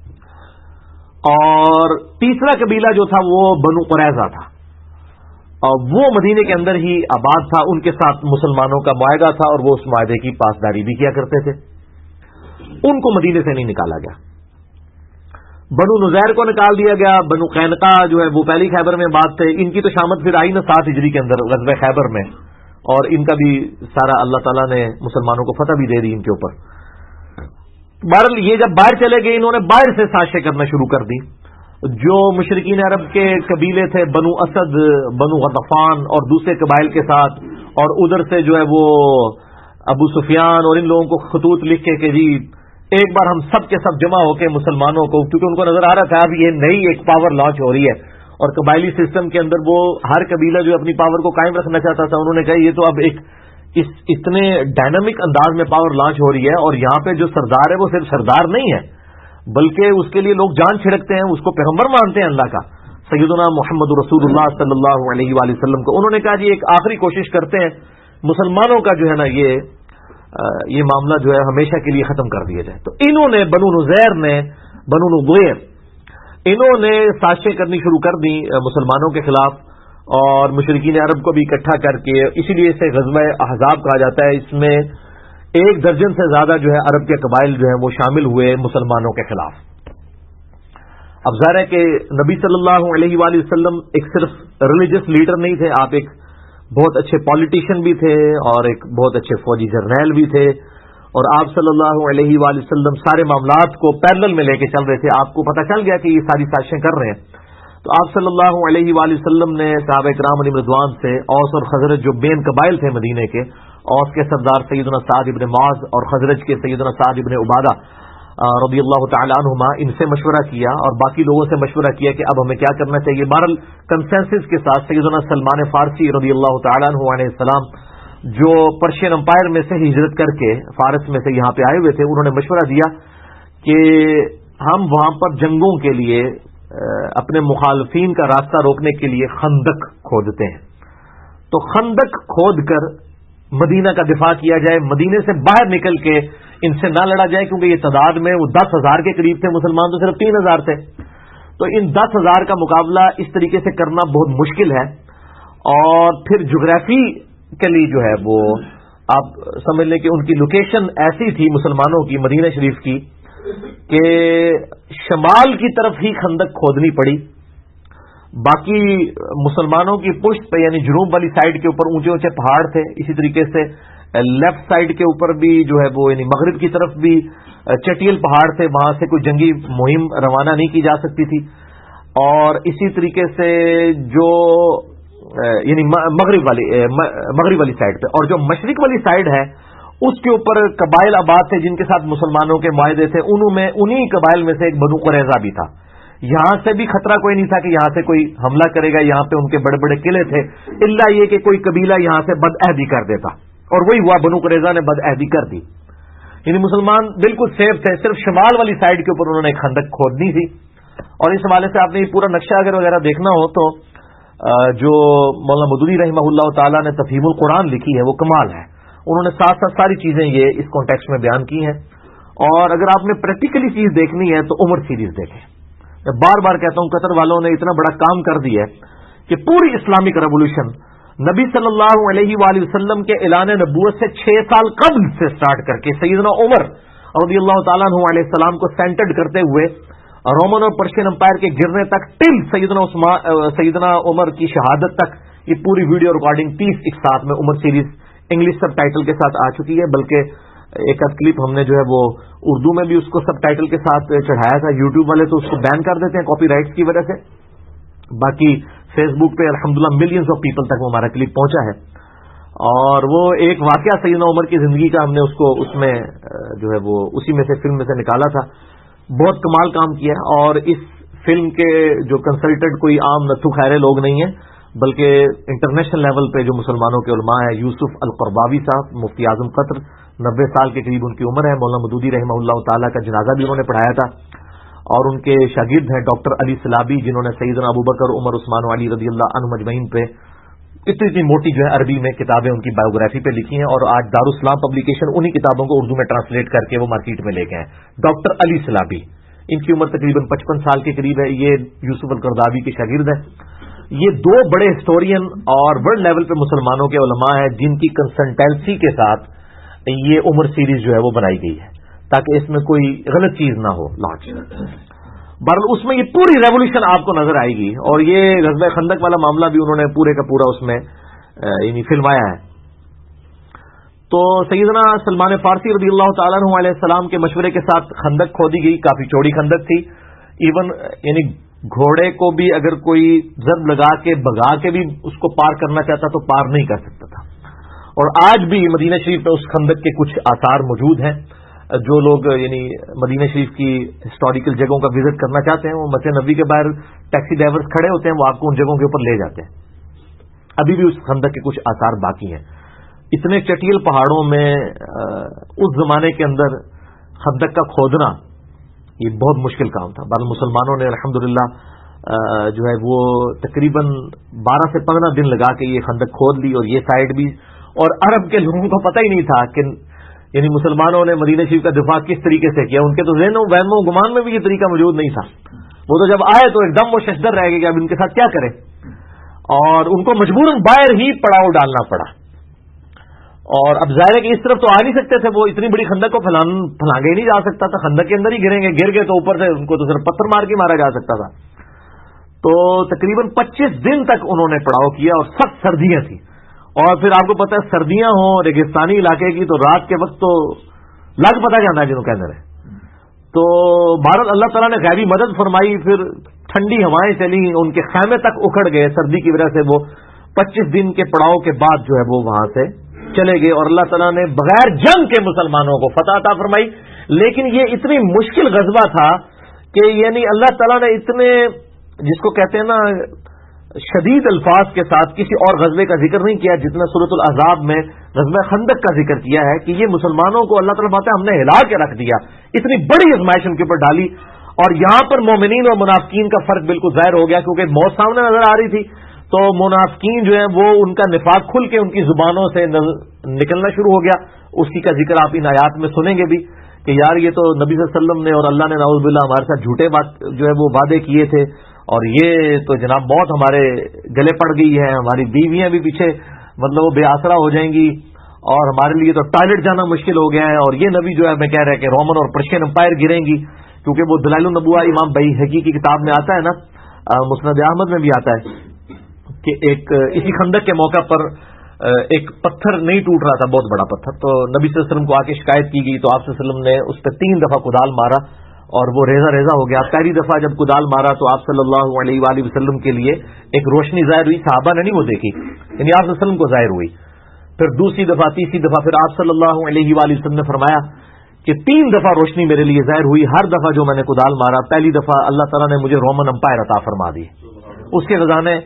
اور تیسرا قبیلہ جو تھا وہ بنو قریظہ تھا، اور وہ مدینے کے اندر ہی آباد تھا، ان کے ساتھ مسلمانوں کا معاہدہ تھا اور وہ اس معاہدے کی پاسداری بھی کیا کرتے تھے. ان کو مدینے سے نہیں نکالا گیا. بنو نزیر کو نکال دیا گیا. بنو قینقاع جو ہے وہ پہلی خیبر میں آباد تھے، ان کی تو شامت پھر آئی نا 7 ہجری کے اندر غزوہ خیبر میں، اور ان کا بھی سارا اللہ تعالیٰ نے مسلمانوں کو فتح بھی دے دی ان کے اوپر. بہرحال یہ جب باہر چلے گئے انہوں نے باہر سے سازشیں کرنا شروع کر دی. جو مشرکین عرب کے قبیلے تھے بنو اسد، بنو غطفان اور دوسرے قبائل کے ساتھ، اور ادھر سے جو ہے وہ ابو سفیان اور ان لوگوں کو خطوط لکھ کے کہ جی ایک بار ہم سب کے سب جمع ہو کے مسلمانوں کو، کیونکہ ان کو نظر آ رہا تھا اب یہ نئی ایک پاور لانچ ہو رہی ہے اور قبائلی سسٹم کے اندر وہ ہر قبیلہ جو اپنی پاور کو قائم رکھنا چاہتا تھا. انہوں نے کہا یہ تو اب ایک اتنے ڈائنامک انداز میں پاور لانچ ہو رہی ہے، اور یہاں پہ جو سردار ہے وہ صرف سردار نہیں ہے بلکہ اس کے لیے لوگ جان چھڑکتے ہیں، اس کو پیغمبر مانتے ہیں اللہ کا، سیدنا محمد رسول اللہ صلی اللہ علیہ وآلہ وسلم کو. انہوں نے کہا جی ایک آخری کوشش کرتے ہیں مسلمانوں کا جو ہے نا یہ معاملہ جو ہے ہمیشہ کے لیے ختم کر دیا جائے. تو انہوں نے بنو نزیر نے، بنو نضیر، انہوں نے سازشیں کرنی شروع کر دی مسلمانوں کے خلاف، اور مشرکین عرب کو بھی اکٹھا کر کے، اسی لیے اسے غزوہ احزاب کہا جاتا ہے. اس میں 1 درجن سے زیادہ جو ہے عرب کے قبائل جو ہیں وہ شامل ہوئے مسلمانوں کے خلاف. اب ظاہر ہے کہ نبی صلی اللہ علیہ وآلہ وسلم ایک صرف ریلیجس لیڈر نہیں تھے، آپ ایک بہت اچھے پولیٹیشین بھی تھے اور ایک بہت اچھے فوجی جرنیل بھی تھے، اور آپ صلی اللہ علیہ وآلہ وسلم سارے معاملات کو پیرلل میں لے کے چل رہے تھے. آپ کو پتہ چل گیا کہ یہ ساری سازشیں کر رہے ہیں. تو آپ صلی اللہ علیہ وآلہ وسلم نے صحابہ کرام علیہم رضوان سے اوس اور خزرج جو مین قبائل تھے مدینے کے، اوس کے سردار سیدنا سعد ابن معاذ اور خزرج کے سیدنا سعد ابن عبادہ رضی اللہ تعالی عنہما، ان سے مشورہ کیا اور باقی لوگوں سے مشورہ کیا کہ اب ہمیں کیا کرنا چاہیے. بہرحال کنسنسس کے ساتھ سیدنا سلمان فارسی رضی اللہ تعالی عنہ علیہ السلام، جو پرشین امپائر میں سے ہجرت کر کے فارس میں سے یہاں پہ آئے ہوئے تھے، انہوں نے مشورہ دیا کہ ہم وہاں پر جنگوں کے لیے اپنے مخالفین کا راستہ روکنے کے لیے خندق کھودتے ہیں. تو خندق کھود کر مدینہ کا دفاع کیا جائے، مدینے سے باہر نکل کے ان سے نہ لڑا جائے، کیونکہ یہ تعداد میں وہ 10,000 کے قریب تھے، مسلمان تو صرف 3,000 تھے. تو ان 10,000 کا مقابلہ اس طریقے سے کرنا بہت مشکل ہے. اور پھر جغرافیکلی جو ہے وہ آپ سمجھ لیں کہ ان کی لوکیشن ایسی تھی مسلمانوں کی مدینہ شریف کی کہ شمال کی طرف ہی خندق کھودنی پڑی. باقی مسلمانوں کی پشت پہ یعنی جنوب والی سائڈ کے اوپر اونچے اونچے پہاڑ تھے، اسی طریقے سے لیفٹ سائڈ کے اوپر بھی جو ہے وہ یعنی مغرب کی طرف بھی چٹیل پہاڑ تھے، وہاں سے کوئی جنگی مہم روانہ نہیں کی جا سکتی تھی. اور اسی طریقے سے جو یعنی مغرب والی سائڈ پہ، اور جو مشرق والی سائڈ ہے اس کے اوپر قبائل آباد تھے جن کے ساتھ مسلمانوں کے معاہدے تھے. انہی قبائل میں سے ایک بنو قریظہ بھی تھا. یہاں سے بھی خطرہ کوئی نہیں تھا کہ یہاں سے کوئی حملہ کرے گا، یہاں پہ ان کے بڑے بڑے قلعے تھے، الا یہ کہ کوئی قبیلہ یہاں سے بدعہدی کر دیتا، اور وہی ہوا، بنو قریظہ نے بدعہدی کر دی. یعنی مسلمان بالکل سیف تھے. صرف شمال والی سائڈ کے اوپر انہوں نے خندق کھودنی تھی. اور اس حوالے سے آپ نے یہ پورا نقشہ اگر وغیرہ دیکھنا ہو تو جو مولانا مودودی رحمہ اللہ تعالیٰ نے تفہیم القرآن لکھی ہے وہ کمال ہے. انہوں نے ساتھ ساتھ ساری چیزیں یہ اس کانٹیکسٹ میں بیان کی ہیں. اور اگر آپ نے پریکٹیکلی چیز دیکھنی ہے تو عمر سیریز دیکھیں. میں بار بار کہتا ہوں قطر والوں نے اتنا بڑا کام کر دیا ہے کہ پوری اسلامک ریولوشن نبی صلی اللہ علیہ وآلہ وسلم کے اعلان نبوت سے 6 سال قبل سے سٹارٹ کر کے سیدنا عمر رضی اللہ تعالیٰ عنہ علیہ السلام کو سینٹرڈ کرتے ہوئے رومن اور پرشین امپائر کے گرنے تک ٹل سیدنا عمر کی شہادت تک یہ پوری ویڈیو ریکارڈنگ 30 ایک ساتھ میں Umar series English subtitle کے ساتھ آ چکی ہے. بلکہ ایک کلپ ہم نے جو ہے وہ اردو میں بھی اس کو سب ٹائٹل کے ساتھ چڑھایا تھا. یوٹیوب والے تو اس کو بین کر دیتے ہیں کاپی رائٹس کی وجہ سے. باقی فیس بک پہ الحمدللہ ملینز آف پیپل تک وہ ہمارا کلپ پہنچا ہے. اور وہ ایک واقعہ سیدنا عمر کی زندگی کا ہم نے اس کو اس میں جو ہے وہ اسی میں سے فلم میں سے نکالا تھا. بہت کمال کام کیا. اور اس فلم کے جو کنسلٹنٹ کوئی عام نتھو خیرے لوگ نہیں ہیں، بلکہ انٹرنیشنل لیول پہ جو مسلمانوں کے علماء ہیں، یوسف القرباوی صاحب مفتی اعظم قطر، 90 سال کے قریب ان کی عمر ہے. مولانا مودودی رحمہ اللہ تعالیٰ کا جنازہ بھی انہوں نے پڑھایا تھا. اور ان کے شاگرد ہیں ڈاکٹر علی سلابی، جنہوں نے سیدنا ابوبکر، عمر، عثمان و علی رضی اللہ عنہ مجمعین پہ اتنی موٹی جو ہے عربی میں کتابیں ان کی بایوگرافی پہ لکھی ہیں. اور آج دارالاسلام پبلیکیشن انہی کتابوں کو اردو میں ٹرانسلیٹ کر کے وہ مارکیٹ میں لے گئے ہیں. ڈاکٹر علی سلابی، ان کی عمر تقریباً 55 سال کے قریب ہے. یہ یوسف القرضاوی کے شاگرد ہیں. یہ 2 بڑے ہسٹورین اور ورلڈ لیول پہ مسلمانوں کے علماء ہیں جن کی کنسلٹنسی کے ساتھ یہ عمر سیریز جو ہے وہ بنائی گئی ہے تاکہ اس میں کوئی غلط چیز نہ ہو لانچ. بہرحال اس میں یہ پوری ریولیوشن آپ کو نظر آئے گی. اور یہ غزوہ خندق والا معاملہ بھی انہوں نے پورے کا پورا اس میں یعنی فلمایا ہے. تو سیدنا سلمان فارسی رضی اللہ تعالیٰ عنہ علیہ السلام کے مشورے کے ساتھ خندق کھودی گئی. کافی چوڑی خندق تھی. ایون یعنی گھوڑے کو بھی اگر کوئی ضرب لگا کے بگا کے بھی اس کو پار کرنا چاہتا تو پار نہیں کر سکتا تھا. اور آج بھی مدینہ شریف میں اس خندق کے کچھ آثار موجود ہیں. جو لوگ یعنی مدینہ شریف کی ہسٹوریکل جگہوں کا وزٹ کرنا چاہتے ہیں، وہ مسجد نبوی کے باہر ٹیکسی ڈرائیورز کھڑے ہوتے ہیں، وہ آپ کو ان جگہوں کے اوپر لے جاتے ہیں. ابھی بھی اس خندق کے کچھ آثار باقی ہیں. اتنے چٹیل پہاڑوں میں اس زمانے کے اندر خندق کا کھودنا یہ بہت مشکل کام تھا. بعض مسلمانوں نے الحمدللہ جو ہے وہ تقریباً 12 سے 15 دن لگا کے یہ خندق کھود لی. اور یہ سائڈ بھی، اور عرب کے لوگوں کو پتہ ہی نہیں تھا کہ یعنی مسلمانوں نے مدینہ شریف کا دفاع کس طریقے سے کیا. ان کے تو ذہن و وہم و گمان میں بھی یہ طریقہ موجود نہیں تھا. وہ تو جب آئے تو ایک دم وہ ششدر رہ گئے کہ اب ان کے ساتھ کیا کریں. اور ان کو مجبوراً باہر ہی پڑاؤ ڈالنا پڑا. اور اب ظاہر ہے کہ اس طرف تو آ نہیں سکتے تھے، وہ اتنی بڑی خندق کو پھلانگے ہی نہیں جا سکتا تھا. خندق کے اندر ہی گریں گے، گر گئے تو اوپر سے ان کو تو صرف پتھر مار کے مارا جا سکتا تھا. تو تقریباً 25 دن تک انہوں نے پڑاؤ کیا اور سخت سردیاں تھیں. اور پھر آپ کو پتا ہے سردیاں ہوں ریگستانی علاقے کی تو رات کے وقت تو لگ پتا جانا ہے جنہوں کے اندر ہے. تو بھارت اللہ تعالیٰ نے غیبی مدد فرمائی. پھر ٹھنڈی ہوائیں چلی، ان کے خیمے تک اکھڑ گئے سردی کی وجہ سے. وہ 25 دن کے پڑاؤ کے بعد جو ہے وہ وہاں سے چلے گئے اور اللہ تعالیٰ نے بغیر جنگ کے مسلمانوں کو فتح عطا فرمائی. لیکن یہ اتنی مشکل غزوہ تھا کہ یعنی اللہ تعالیٰ نے اتنے جس کو کہتے ہیں نا شدید الفاظ کے ساتھ کسی اور غزوے کا ذکر نہیں کیا جتنا سورۃ الاحزاب میں غزوہ خندق کا ذکر کیا ہے کہ یہ مسلمانوں کو اللہ تعالیٰ بات ہے ہم نے ہلا کے رکھ دیا. اتنی بڑی آزمائش ان کے اوپر ڈالی. اور یہاں پر مومنین اور منافقین کا فرق بالکل ظاہر ہو گیا کیونکہ موت سامنے نظر آ رہی تھی. تو منافقین جو ہیں وہ ان کا نفاق کھل کے ان کی زبانوں سے نکلنا شروع ہو گیا. اسی کا ذکر آپ ان آیات میں سنیں گے بھی کہ یار یہ تو نبی صلی اللہ علیہ وسلم نے اور اللہ نے نعوذ باللہ ہمارے ساتھ جھوٹے بات جو ہے وہ وعدے کیے تھے اور یہ تو جناب موت ہمارے گلے پڑ گئی ہے. ہماری بیویاں بھی پیچھے مطلب وہ بے آسرا ہو جائیں گی اور ہمارے لیے تو ٹوائلٹ جانا مشکل ہو گیا ہے. اور یہ نبی جو ہے میں کہہ رہا ہے کہ رومن اور پرشین امپائر گریں گی کیونکہ وہ دلائل النبوہ امام بیہقی کی کتاب میں آتا ہے نا, مسند احمد میں بھی آتا ہے کہ ایک اسی خندق کے موقع پر ایک پتھر نہیں ٹوٹ رہا تھا, بہت بڑا پتھر. تو نبی صلی اللہ علیہ وسلم کو آ کے شکایت کی گئی تو آپ صلی اللہ علیہ وسلم نے اس پہ 3 دفعہ کدال مارا اور وہ ریزہ ریزہ ہو گیا. پہلی دفعہ جب کدال مارا تو آپ صلی اللہ علیہ وآلہ وسلم کے لیے ایک روشنی ظاہر ہوئی, صحابہ نے نہیں وہ دیکھی, یعنی آپ صلی اللہ علیہ وسلم کو ظاہر ہوئی. پھر دوسری دفعہ, تیسری دفعہ, پھر آپ صلی اللہ علیہ وآلہ وسلم نے فرمایا کہ 3 دفعہ روشنی میرے لیے ظاہر ہوئی. ہر دفعہ جو میں نے کدال مارا پہلی دفعہ اللہ تعالیٰ نے مجھے رومن امپائر عطا فرما دی, اس کے خزانے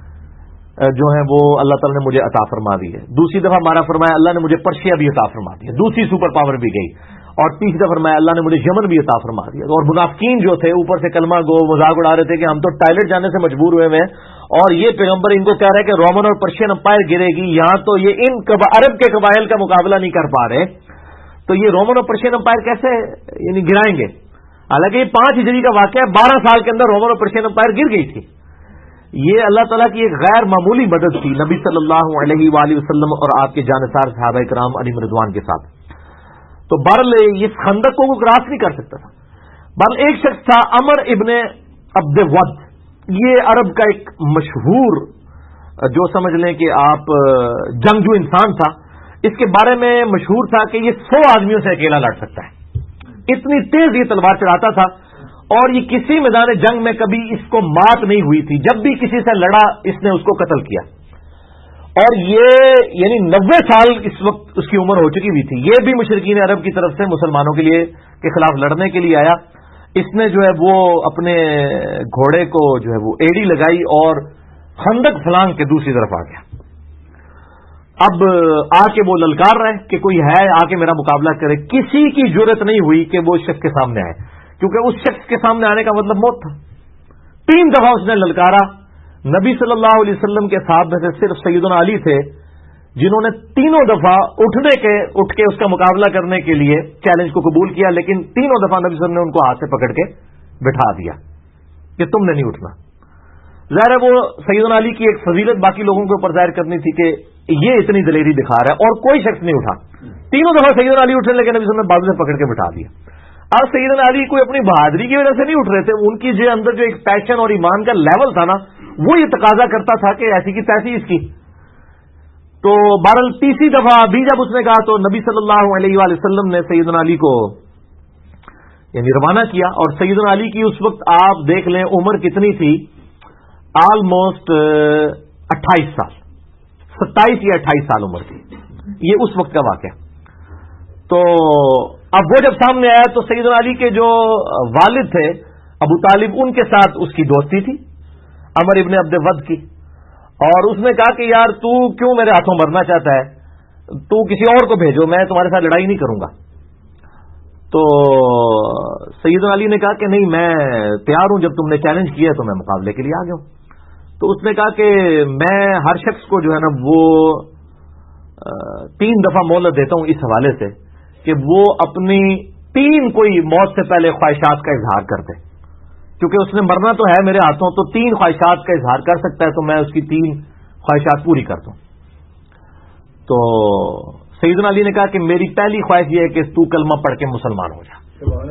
جو ہیں وہ اللہ تعالیٰ نے مجھے عطا فرما دی ہے. دوسری دفعہ مارا فرمایا اللہ نے مجھے پرشیا بھی عطا فرما دی ہے, دوسری سپر پاور بھی گئی. اور تیسری دفعہ فرمایا اللہ نے مجھے یمن بھی عطا فرما دیا. اور منافقین جو تھے اوپر سے کلمہ گو مذاق اڑا رہے تھے کہ ہم تو ٹوائلٹ جانے سے مجبور ہوئے ہیں اور یہ پیغمبر ان کو کہہ رہے ہیں کہ رومن اور پرشین امپائر گرے گی. یہاں تو یہ ان عرب کے قبائل کا مقابلہ نہیں کر پا رہے تو یہ رومن اور پرشین امپائر کیسے یعنی گرائیں گے. حالانکہ یہ 5 ہجری کا واقعہ ہے, 12 سال کے اندر رومن اور پرشین امپائر گر گئی تھی. یہ اللہ تعالیٰ کی ایک غیر معمولی مدد تھی نبی صلی اللہ علیہ وآلہ وسلم اور آپ کے جانثار صحابہ کرام علیہم رضوان کے ساتھ. تو بہرحال اس خندق کو وہ کراس نہیں کر سکتا تھا. بہرحال ایک شخص تھا عمر ابن عبد ود, یہ عرب کا ایک مشہور جو سمجھ لیں کہ آپ جنگجو انسان تھا. اس کے بارے میں مشہور تھا کہ یہ 100 آدمیوں سے اکیلا لڑ سکتا ہے, اتنی تیز یہ تلوار چلاتا تھا اور یہ کسی میدان جنگ میں کبھی اس کو مات نہیں ہوئی تھی. جب بھی کسی سے لڑا اس نے اس کو قتل کیا. اور یہ یعنی 90 سال اس وقت اس کی عمر ہو چکی ہوئی تھی. یہ بھی مشرکین عرب کی طرف سے مسلمانوں کے لیے کے خلاف لڑنے کے لیے آیا. اس نے جو ہے وہ اپنے گھوڑے کو جو ہے وہ ایڑی لگائی اور خندق پھلانگ کے دوسری طرف آ گیا. اب آ کے وہ للکار رہے کہ کوئی ہے آ کے میرا مقابلہ کرے. کسی کی جرت نہیں ہوئی کہ وہ اس شخص کے سامنے آئے کیونکہ اس شخص کے سامنے آنے کا مطلب موت تھا. 3 دفعہ اس نے للکارا. نبی صلی اللہ علیہ وسلم کے صاحب میں سے صرف سیدنا علی تھے جنہوں نے 3 دفعہ اٹھ کے اس کا مقابلہ کرنے کے لیے چیلنج کو قبول کیا, لیکن 3 دفعہ نبی صلی اللہ علیہ وسلم نے ان کو ہاتھ سے پکڑ کے بٹھا دیا کہ تم نے نہیں اٹھنا. ظاہر ہے وہ سیدنا علی کی ایک فضیلت باقی لوگوں کے اوپر ظاہر کرنی تھی کہ یہ اتنی دلیری دکھا رہا ہے, اور کوئی شخص نہیں اٹھا. 3 دفعہ سیدنا علی اٹھے لیکن نبی صلی اللہ علیہ وسلم نے بازو سے پکڑ کے بٹھا دیا. اب سیدنا علی کوئی اپنی بہادری کی وجہ سے نہیں اٹھ رہے تھے, ان کی جو اندر جو ایک پیشن اور ایمان کا لیول تھا نا وہ یہ تقاضا کرتا تھا کہ ایسی کی تیسی اس کی. تو بہرحال تیسری دفعہ بھی جب اس نے کہا تو نبی صلی اللہ علیہ وآلہ وسلم نے سیدنا علی کو یعنی روانہ کیا. اور سیدنا علی کی اس وقت آپ دیکھ لیں عمر کتنی تھی, آلموسٹ 28 سال, 27 یا 28 سال عمر تھی. یہ اس وقت کا واقعہ. تو اب وہ جب سامنے آیا تو سیدنا علی کے جو والد تھے ابو طالب, ان کے ساتھ اس کی دوستی تھی عمر ابن عبد ود کی. اور اس نے کہا کہ یار تو کیوں میرے ہاتھوں مرنا چاہتا ہے, تو کسی اور کو بھیجو, میں تمہارے ساتھ لڑائی نہیں کروں گا. تو سیدنا علی نے کہا کہ نہیں میں تیار ہوں, جب تم نے چیلنج کیا تو میں مقابلے کے لیے آ گیا ہوں. تو اس نے کہا کہ میں ہر شخص کو جو ہے نا وہ 3 دفعہ مہلت دیتا ہوں اس حوالے سے کہ وہ اپنی 3 کوئی موت سے پہلے خواہشات کا اظہار کرتے, کیونکہ اس نے مرنا تو ہے میرے ہاتھوں, تو 3 خواہشات کا اظہار کر سکتا ہے, تو میں اس کی 3 خواہشات پوری کرتا ہوں. تو سیدنا علی نے کہا کہ میری پہلی خواہش یہ ہے کہ تو کلمہ پڑھ کے مسلمان ہو جا.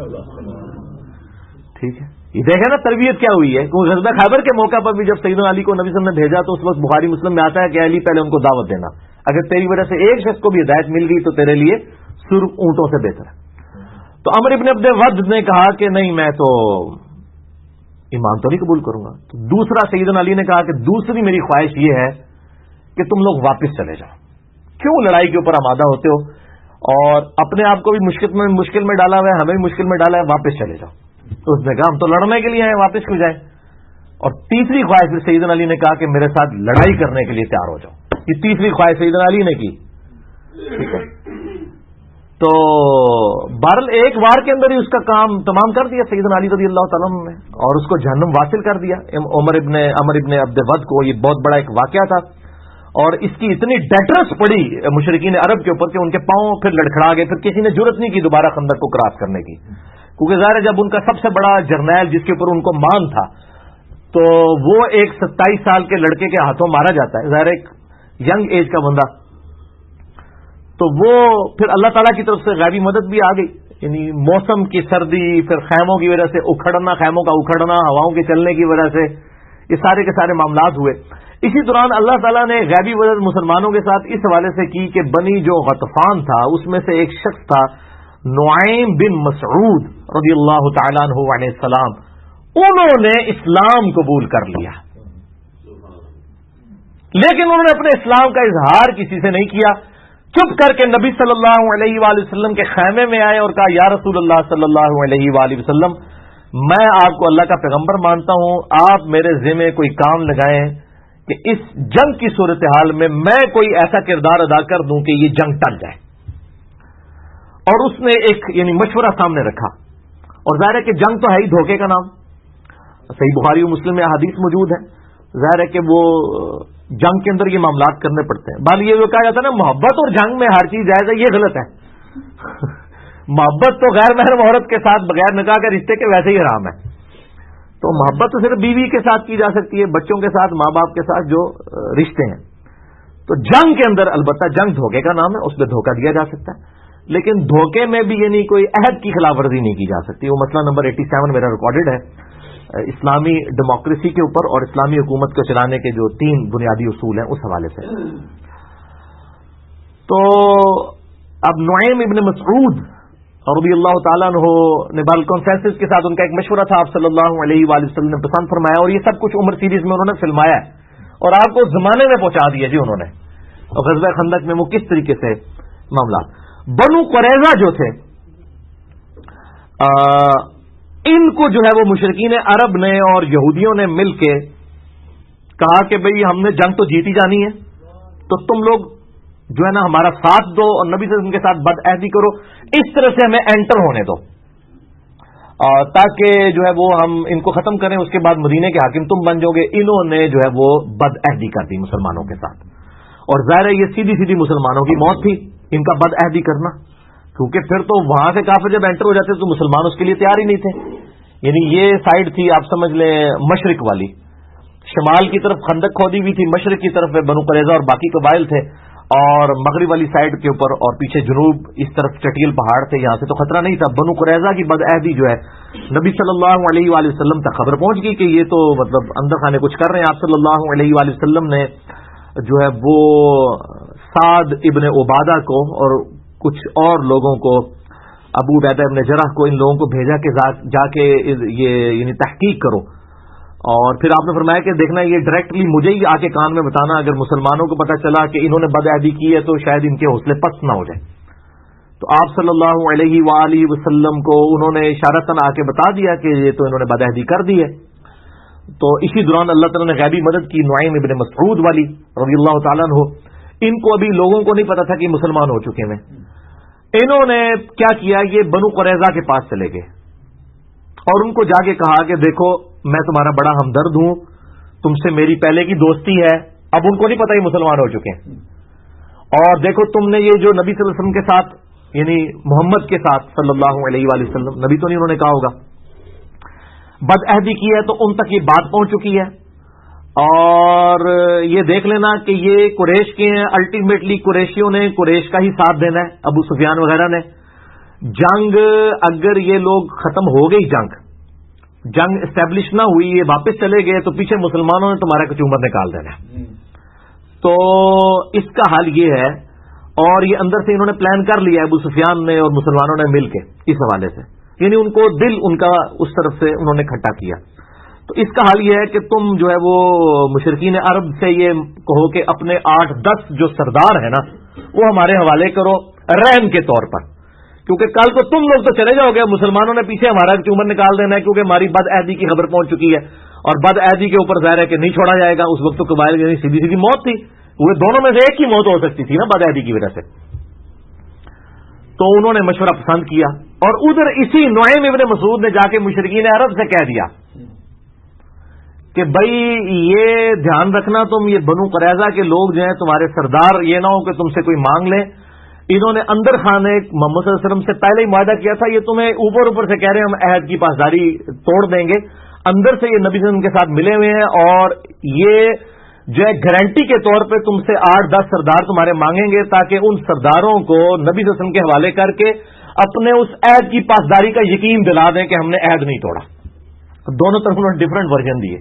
ٹھیک ہے, یہ دیکھیں نا تربیت کیا ہوئی ہے. غزوہ خیبر کے موقع پر بھی جب سیدنا علی کو نبی صلی اللہ علیہ وسلم نے بھیجا تو اس وقت بخاری مسلم میں آتا ہے کہ علی پہلے ان کو دعوت دینا, اگر تیری وجہ سے ایک شخص کو بھی ہدایت مل گئی تو تیرے لیے سرخ اونٹوں سے بہتر ہے. تو عمر ابن عبد ود نے کہا کہ نہیں میں تو ایمان تو نہیں قبول کروں گا. تو دوسرا سیدنا علی نے کہا کہ دوسری میری خواہش یہ ہے کہ تم لوگ واپس چلے جاؤ, کیوں لڑائی کے اوپر آمادہ ہوتے ہو؟ اور اپنے آپ کو بھی مشکل میں ڈالا ہوا ہے، ہمیں بھی مشکل میں ڈالا ہے، واپس چلے جاؤ. تو اس نے کہا ہم تو لڑنے کے لیے آئے، واپس کیوں جائیں؟ اور تیسری خواہش پھر سیدنا علی نے کہا کہ میرے ساتھ لڑائی کرنے کے لیے تیار ہو جاؤ. یہ تیسری خواہش سیدنا علی نے کی. ٹھیک ہے، تو بہرحال ایک وار کے اندر ہی اس کا کام تمام کر دیا سیدنا علی رضی اللہ تعالیٰ عنہ نے، اور اس کو جہنم واصل کر دیا. عمر ابن عبد ود کو یہ بہت بڑا ایک واقعہ تھا، اور اس کی اتنی ڈیٹرس پڑی مشرکین عرب کے اوپر کہ ان کے پاؤں پھر لڑکھڑا گئے. پھر کسی نے جرت نہیں کی دوبارہ خندق کو کراس کرنے کی، کیونکہ ظاہر ہے جب ان کا سب سے بڑا جرنیل جس کے اوپر ان کو مان تھا، تو وہ ایک 27 سال کے لڑکے کے ہاتھوں مارا جاتا ہے، ظاہر ایک ینگ ایج کا بندہ. تو وہ پھر اللہ تعالیٰ کی طرف سے غیبی مدد بھی آ گئی، یعنی موسم کی سردی، پھر خیموں کی وجہ سے اکھڑنا، خیموں کا اکھڑنا، ہواؤں کے چلنے کی وجہ سے یہ سارے کے سارے معاملات ہوئے. اسی دوران اللہ تعالیٰ نے غیبی مدد مسلمانوں کے ساتھ اس حوالے سے کی کہ بنی جو غطفان تھا اس میں سے ایک شخص تھا نعیم بن مسعود رضی اللہ تعالیٰ عنہ علیہ السلام، انہوں نے اسلام قبول کر لیا، لیکن انہوں نے اپنے اسلام کا اظہار کسی سے نہیں کیا. چپ کر کے نبی صلی اللہ علیہ وآلہ وسلم کے خیمے میں آئے اور کہا یا رسول اللہ صلی اللہ علیہ وآلہ وسلم، میں آپ کو اللہ کا پیغمبر مانتا ہوں، آپ میرے ذمہ کوئی کام لگائیں کہ اس جنگ کی صورتحال میں کوئی ایسا کردار ادا کر دوں کہ یہ جنگ ٹل جائے. اور اس نے ایک یعنی مشورہ سامنے رکھا، اور ظاہر ہے کہ جنگ تو ہے ہی دھوکے کا نام، صحیح بخاری و مسلم میں احادیث موجود ہے. ظاہر ہے کہ وہ جنگ کے اندر یہ معاملات کرنے پڑتے ہیں. بال یہ کہا جاتا ہے نا محبت اور جنگ میں ہر چیز جائز ہے، یہ غلط ہے. محبت تو غیر محرم عورت کے ساتھ بغیر نکاح کے رشتے کے ویسے ہی حرام ہے. تو محبت تو صرف بیوی کے ساتھ کی جا سکتی ہے، بچوں کے ساتھ، ماں باپ کے ساتھ جو رشتے ہیں. تو جنگ کے اندر البتہ جنگ دھوکے کا نام ہے، اس میں دھوکہ دیا جا سکتا ہے، لیکن دھوکے میں بھی یعنی کوئی عہد کی خلاف ورزی نہیں کی جا سکتی. وہ مسئلہ نمبر 87 میرا ریکارڈڈ ہے، اسلامی ڈیموکریسی کے اوپر اور اسلامی حکومت کو چلانے کے جو 3 بنیادی اصول ہیں اس حوالے سے. تو اب نعیم ابن مسعود رضی اللہ تعالیٰ عنہ نے بالکنسنسس کے ساتھ، ان کا ایک مشورہ تھا، آپ صلی اللہ علیہ وآلہ وسلم نے پسند فرمایا، اور یہ سب کچھ عمر سیریز میں انہوں نے فلمایا ہے اور آپ کو زمانے میں پہنچا دیا جی انہوں نے. اور غزوہ خندق میں وہ کس طریقے سے معاملات. بنو قریظہ جو تھے، ان کو جو ہے وہ مشرکین عرب نے اور یہودیوں نے مل کے کہا کہ بھئی ہم نے جنگ تو جیتی جانی ہے، تو تم لوگ جو ہے نا ہمارا ساتھ دو اور نبی صلی اللہ علیہ وسلم کے ساتھ بد عہدی کرو، اس طرح سے ہمیں انٹر ہونے دو تاکہ جو ہے وہ ہم ان کو ختم کریں، اس کے بعد مدینے کے حاکم تم بن جاؤ گے. انہوں نے جو ہے وہ بد عہدی کر دی مسلمانوں کے ساتھ، اور ظاہر ہے یہ سیدھی سیدھی مسلمانوں کی موت تھی ان کا بد عہدی کرنا، کیونکہ پھر تو وہاں سے کافر جب انٹر ہو جاتے تو مسلمان اس کے لیے تیار ہی نہیں تھے. یعنی یہ سائڈ تھی آپ سمجھ لیں مشرق والی، شمال کی طرف خندق کھودی ہوئی تھی، مشرق کی طرف بنو قریظہ اور باقی قبائل تھے، اور مغرب والی سائڈ کے اوپر اور پیچھے جنوب اس طرف چٹیل پہاڑ تھے، یہاں سے تو خطرہ نہیں تھا. بنو قریظہ کی بد عہدی جو ہے نبی صلی اللہ علیہ وآلہ وسلم تک خبر پہنچ گئی کہ یہ تو مطلب اندر خانے کچھ کر رہے ہیں. آپ صلی اللہ علیہ وآلہ وسلم نے جو ہے وہ سعد ابن عبادہ کو اور کچھ اور لوگوں کو، ابو عبیدہ ابن جرح کو، ان لوگوں کو بھیجا کہ جا کے یہ یعنی تحقیق کرو. اور پھر آپ نے فرمایا کہ دیکھنا یہ ڈائریکٹلی مجھے ہی آ کے کان میں بتانا، اگر مسلمانوں کو پتہ چلا کہ انہوں نے بد عہدی کی ہے تو شاید ان کے حوصلے پست نہ ہو جائے. تو آپ صلی اللہ علیہ وآلہ وسلم کو انہوں نے اشارتاً آ کے بتا دیا کہ یہ تو انہوں نے بد عہدی کر دی ہے. تو اسی دوران اللہ تعالیٰ نے غیبی مدد کی نعیم ابن مسعود والی رضی اللہ تعالیٰ عنہ. ان کو ابھی لوگوں کو نہیں پتا تھا کہ مسلمان ہو چکے ہیں. انہوں نے کیا کیا، یہ بنو قریظہ کے پاس چلے گئے اور ان کو جا کے کہا کہ دیکھو میں تمہارا بڑا ہمدرد ہوں، تم سے میری پہلے کی دوستی ہے. اب ان کو نہیں پتا یہ مسلمان ہو چکے ہیں، اور دیکھو تم نے یہ جو نبی صلی اللہ علیہ وسلم کے ساتھ یعنی محمد کے ساتھ صلی اللہ علیہ وآلہ وسلم، نبی تو نہیں انہوں نے کہا ہوگا، بد عہدی کی ہے، تو ان تک یہ بات پہنچ چکی ہے. اور یہ دیکھ لینا کہ یہ قریش کے ہیں، الٹیمیٹلی قریشیوں نے قریش کا ہی ساتھ دینا ہے، ابو سفیان وغیرہ نے. جنگ اگر یہ لوگ ختم ہو گئی، جنگ اسٹیبلش نہ ہوئی، یہ واپس چلے گئے، تو پیچھے مسلمانوں نے تمہارا کچومر نکال دینا ہے. تو اس کا حال یہ ہے، اور یہ اندر سے انہوں نے پلان کر لیا ابو سفیان نے اور مسلمانوں نے مل کے اس حوالے سے، یعنی ان کو دل ان کا اس طرف سے انہوں نے کھٹا کیا. تو اس کا حل یہ ہے کہ تم جو ہے وہ مشرکین عرب سے یہ کہو کہ اپنے 8-10 جو سردار ہیں نا وہ ہمارے حوالے کرو رہن کے طور پر، کیونکہ کل کو تم لوگ تو چلے جاؤ گے، مسلمانوں نے پیچھے ہمارا چومر نکال دینا ہے، کیونکہ ہماری بد عہدی کی خبر پہنچ چکی ہے، اور بد عہدی کے اوپر ظاہر ہے کہ نہیں چھوڑا جائے گا۔ اس وقت تو قبائل یعنی سیدھی سیدھی موت تھی، وہ دونوں میں سے ایک ہی موت ہو سکتی تھی نا بد عہدی کی وجہ سے۔ تو انہوں نے مشورہ پسند کیا، اور ادھر اسی نعیم ابن مسعود نے جا کے مشرکین عرب سے کہہ دیا کہ بھائی یہ دھیان رکھنا، تم یہ بنو قریظہ کے لوگ جو ہیں تمہارے سردار، یہ نہ ہو کہ تم سے کوئی مانگ لیں۔ انہوں نے اندر خانے محمد صلی اللہ علیہ وسلم سے پہلے ہی معاہدہ کیا تھا، یہ تمہیں اوپر اوپر سے کہہ رہے ہیں ہم عہد کی پاسداری توڑ دیں گے، اندر سے یہ نبی صلی اللہ علیہ وسلم کے ساتھ ملے ہوئے ہیں، اور یہ جو ہے گارنٹی کے طور پہ تم سے 8-10 سردار تمہارے مانگیں گے، تاکہ ان سرداروں کو نبی صلی اللہ علیہ وسلم کے حوالے کر کے اپنے اس عہد کی پاسداری کا یقین دلا دیں کہ ہم نے عہد نہیں توڑا۔ دونوں طرف انہوں نے ڈفرنٹ ورژن دیے۔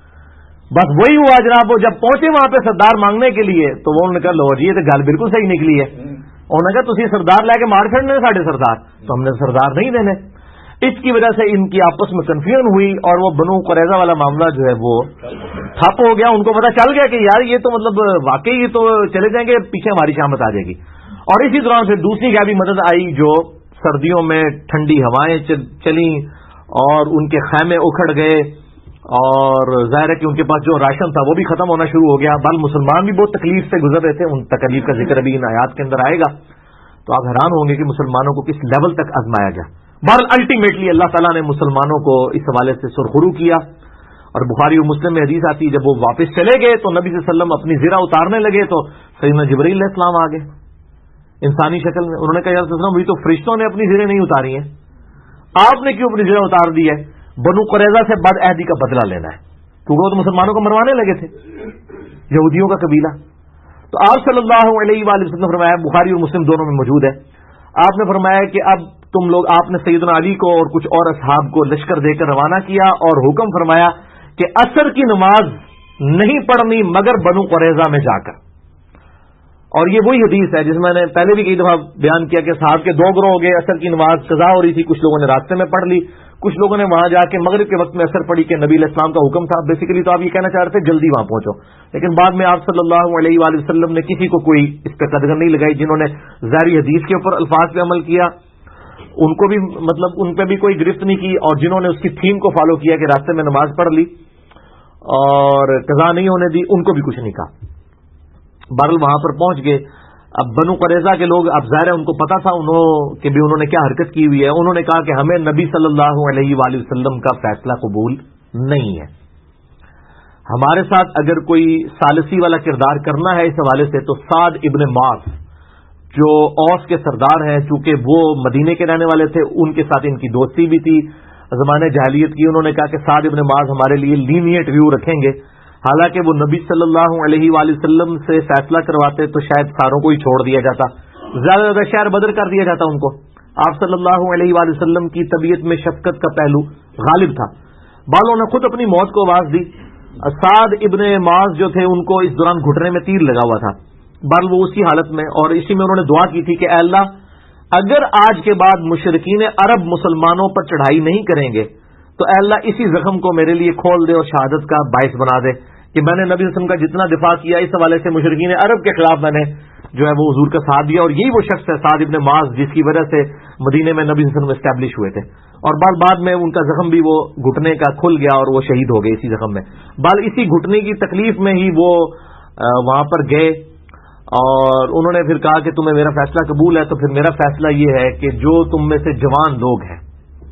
بس وہی ہوا جناب، وہ جب پہنچے وہاں پہ سردار مانگنے کے لیے تو وہ انہوں نے کہا لو جی یہ تو گل بالکل صحیح نکلی ہے، انہوں نے کہا تسی سردار لے کے مار چھڑنے ساڑھے سردار، تو ہم نے سردار نہیں دینے۔ اس کی وجہ سے ان کی آپس میں کنفیوژن ہوئی، اور وہ بنو قریظہ والا معاملہ جو ہے وہ ٹھپ ہو گیا۔ ان کو پتا چل گیا کہ یار یہ تو مطلب واقعی یہ تو چلے جائیں گے، پیچھے ہماری شامت آ جائے گی۔ اور اسی دوران سے دوسری غیبی مدد آئی، جو سردیوں میں ٹھنڈی ہوائیں چلیں اور ان کے خیمے اکھڑ گئے، اور ظاہر ہے کہ ان کے پاس جو راشن تھا وہ بھی ختم ہونا شروع ہو گیا، بل مسلمان بھی بہت تکلیف سے گزر رہے تھے۔ ان تکلیف کا ذکر ابھی ان آیات کے اندر آئے گا، تو آپ حیران ہوں گے کہ مسلمانوں کو کس لیول تک آزمایا گیا۔ بہرحال الٹیمیٹلی اللہ تعالیٰ نے مسلمانوں کو اس حوالے سے سرخرو کیا، اور بخاری و مسلم میں حدیث آتی ہے جب وہ واپس چلے گئے تو نبی صلی اللہ علیہ وسلم اپنی زرہ اتارنے لگے تو سیدنا جبرائیل علیہ السلام آ گئے انسانی شکل میں۔ انہوں نے کہا یا رسول اللہ، وہی تو فرشتوں نے اپنی زرہیں نہیں اتاری ہیں، آپ نے کیوں اپنی زرہ اتار دی ہے؟ بنو قریظہ سے بد عہدی کا بدلہ لینا ہے، کیونکہ وہ تو مسلمانوں کو مروانے لگے تھے، یہودیوں کا قبیلہ۔ تو آپ صلی اللہ علیہ وآلہ وسلم نے فرمایا، بخاری اور مسلم دونوں میں موجود ہے، آپ نے فرمایا کہ اب تم لوگ، آپ نے سیدنا علی کو اور کچھ اور اصحاب کو لشکر دے کر روانہ کیا، اور حکم فرمایا کہ عصر کی نماز نہیں پڑھنی مگر بنو قریظہ میں جا کر۔ اور یہ وہی حدیث ہے جس میں نے پہلے بھی کئی دفعہ بیان کیا کہ صحابہ کے 2 گروہ ہو گئے، عصر کی نماز قضا ہو رہی تھی، کچھ لوگوں نے راستے میں پڑھ لی، کچھ لوگوں نے وہاں جا کے مغرب کے وقت میں عصر پڑھی کہ نبی علیہ السلام کا حکم تھا۔ بیسیکلی تو آپ یہ کہنا چاہ رہے تھے جلدی وہاں پہنچو، لیکن بعد میں آپ صلی اللہ علیہ وآلہ وسلم نے کسی کو کوئی اس پہ قدغن نہیں لگائی۔ جنہوں نے ظاہری حدیث کے اوپر الفاظ پہ عمل کیا ان کو بھی مطلب ان پہ بھی کوئی گرفت نہیں کی، اور جنہوں نے اس کی تھیم کو فالو کیا کہ راستے میں نماز پڑھ لی اور قضا نہیں ہونے دی، ان کو بھی کچھ نہیں کہا۔ بہرحال وہاں پر پہنچ گئے۔ اب بنو قریظہ کے لوگ، اب ظاہر ہے ان کو پتا تھا کہ بھی انہوں نے کیا حرکت کی ہوئی ہے۔ انہوں نے کہا کہ ہمیں نبی صلی اللہ علیہ وآلہ وسلم کا فیصلہ قبول نہیں ہے، ہمارے ساتھ اگر کوئی ثالثی والا کردار کرنا ہے اس حوالے سے تو سعد ابن معاذ جو اوس کے سردار ہیں، چونکہ وہ مدینے کے رہنے والے تھے، ان کے ساتھ ان کی دوستی بھی تھی زمانے جاہلیت کی۔ انہوں نے کہا کہ سعد ابن معاذ ہمارے لیے لینیٹ ویو رکھیں گے، حالانکہ وہ نبی صلی اللہ علیہ وآلہ وسلم سے فیصلہ کرواتے تو شاید ساروں کو ہی چھوڑ دیا جاتا، زیادہ زیادہ شہر بدر کر دیا جاتا ان کو۔ آپ صلی اللہ علیہ وآلہ وسلم کی طبیعت میں شفقت کا پہلو غالب تھا، بالوں نے خود اپنی موت کو آواز دی۔ سعد ابن معاذ جو تھے ان کو اس دوران گھٹنے میں تیر لگا ہوا تھا، بل وہ اسی حالت میں، اور اسی میں انہوں نے دعا کی تھی کہ اے اللہ اگر آج کے بعد مشرکین عرب مسلمانوں پر چڑھائی نہیں کریں گے تو اے اللہ اسی زخم کو میرے لیے کھول دے اور شہادت کا باعث بنا دے کہ میں نے نبی صلی اللہ علیہ وسلم کا جتنا دفاع کیا اس حوالے سے مشرکین عرب کے خلاف میں نے جو ہے وہ حضور کا ساتھ دیا۔ اور یہی وہ شخص ہے سعد ابن معاذ جس کی وجہ سے مدینے میں نبی صلی اللہ علیہ وسلم اسٹیبلش ہوئے تھے، اور بعد میں ان کا زخم بھی وہ گھٹنے کا کھل گیا اور وہ شہید ہو گئے اسی زخم میں۔ بال اسی گھٹنے کی تکلیف میں ہی وہ وہاں پر گئے، اور انہوں نے پھر کہا کہ تمہیں میرا فیصلہ قبول ہے، تو پھر میرا فیصلہ یہ ہے کہ جو تم میں سے جوان لوگ ہیں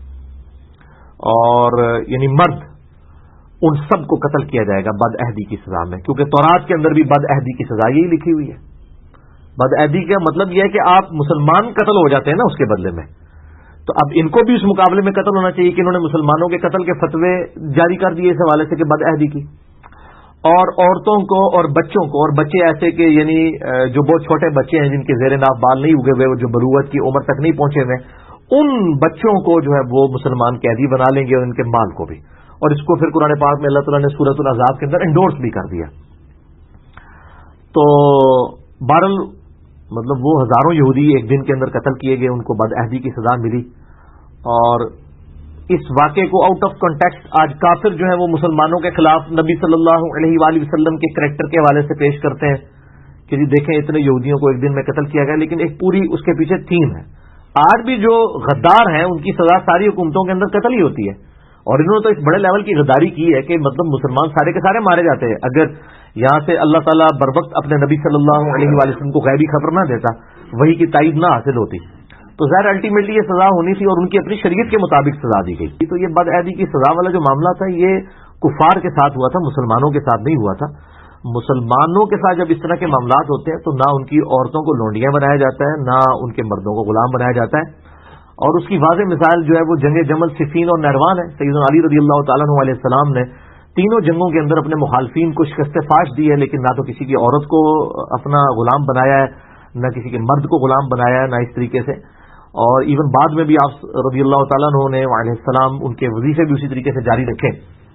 اور یعنی مرد، ان سب کو قتل کیا جائے گا بد عہدی کی سزا میں، کیونکہ تورات کے اندر بھی بد عہدی کی سزا یہی لکھی ہوئی ہے۔ بد عہدی کا مطلب یہ ہے کہ آپ مسلمان قتل ہو جاتے ہیں نا اس کے بدلے میں، تو اب ان کو بھی اس مقابلے میں قتل ہونا چاہیے کہ انہوں نے مسلمانوں کے قتل کے فتوے جاری کر دیے اس حوالے سے کہ بد عہدی کی، اور عورتوں کو اور بچوں کو، اور بچے ایسے کہ یعنی جو بہت چھوٹے بچے ہیں جن کے زیر ناف بال نہیں اگے ہوئے، جو بلوغت کی عمر تک نہیں پہنچے ہوئے، ان بچوں کو جو ہے وہ مسلمان قیدی بنا لیں گے، اور ان کے مال کو بھی۔ اور اس کو پھر قرآن پاک میں اللہ تعالیٰ نے سورۃ الاحزاب کے اندر انڈورس بھی کر دیا۔ تو بہرحال مطلب وہ ہزاروں یہودی ایک دن کے اندر قتل کیے گئے، ان کو بد عہدی کی سزا ملی، اور اس واقعے کو آؤٹ آف کانٹیکسٹ آج کافر جو ہیں وہ مسلمانوں کے خلاف نبی صلی اللہ علیہ وآلہ وسلم کے کریکٹر کے حوالے سے پیش کرتے ہیں کہ جی دیکھیں اتنے یہودیوں کو ایک دن میں قتل کیا گیا، لیکن ایک پوری اس کے پیچھے تھیم ہے. آج بھی جو غدار ہیں ان کی سزا ساری حکومتوں کے اندر قتل ہی ہوتی ہے، اور انہوں نے تو اس بڑے لیول کی غداری کی ہے کہ مطلب مسلمان سارے کے سارے مارے جاتے ہیں. اگر یہاں سے اللہ تعالیٰ بر وقت اپنے نبی صلی اللہ علیہ وآلہ وسلم کو غیبی خبر نہ دیتا، وہی کی تائید نہ حاصل ہوتی، تو ظاہر الٹیمیٹلی یہ سزا ہونی تھی اور ان کی اپنی شریعت کے مطابق سزا دی گئی. تو یہ بدعہدی کی سزا والا جو معاملہ تھا یہ کفار کے ساتھ ہوا تھا، مسلمانوں کے ساتھ نہیں ہوا تھا. مسلمانوں کے ساتھ جب اس طرح کے معاملات ہوتے ہیں تو نہ ان کی عورتوں کو لونڈیاں بنایا جاتا ہے، نہ ان کے مردوں کو غلام بنایا جاتا ہے. اور اس کی واضح مثال جو ہے وہ جنگ جمل، صفین اور نہروان ہے. سیدنا علی رضی اللہ تعالیٰ عنہ علیہ السلام نے تینوں جنگوں کے اندر اپنے مخالفین کو شکست فاش دی ہے، لیکن نہ تو کسی کی عورت کو اپنا غلام بنایا ہے، نہ کسی کے مرد کو غلام بنایا ہے، نہ اس طریقے سے. اور ایون بعد میں بھی آپ رضی اللہ تعالیٰ عنہ نے علیہ السلام ان کے وظیفے بھی اسی طریقے سے جاری رکھے،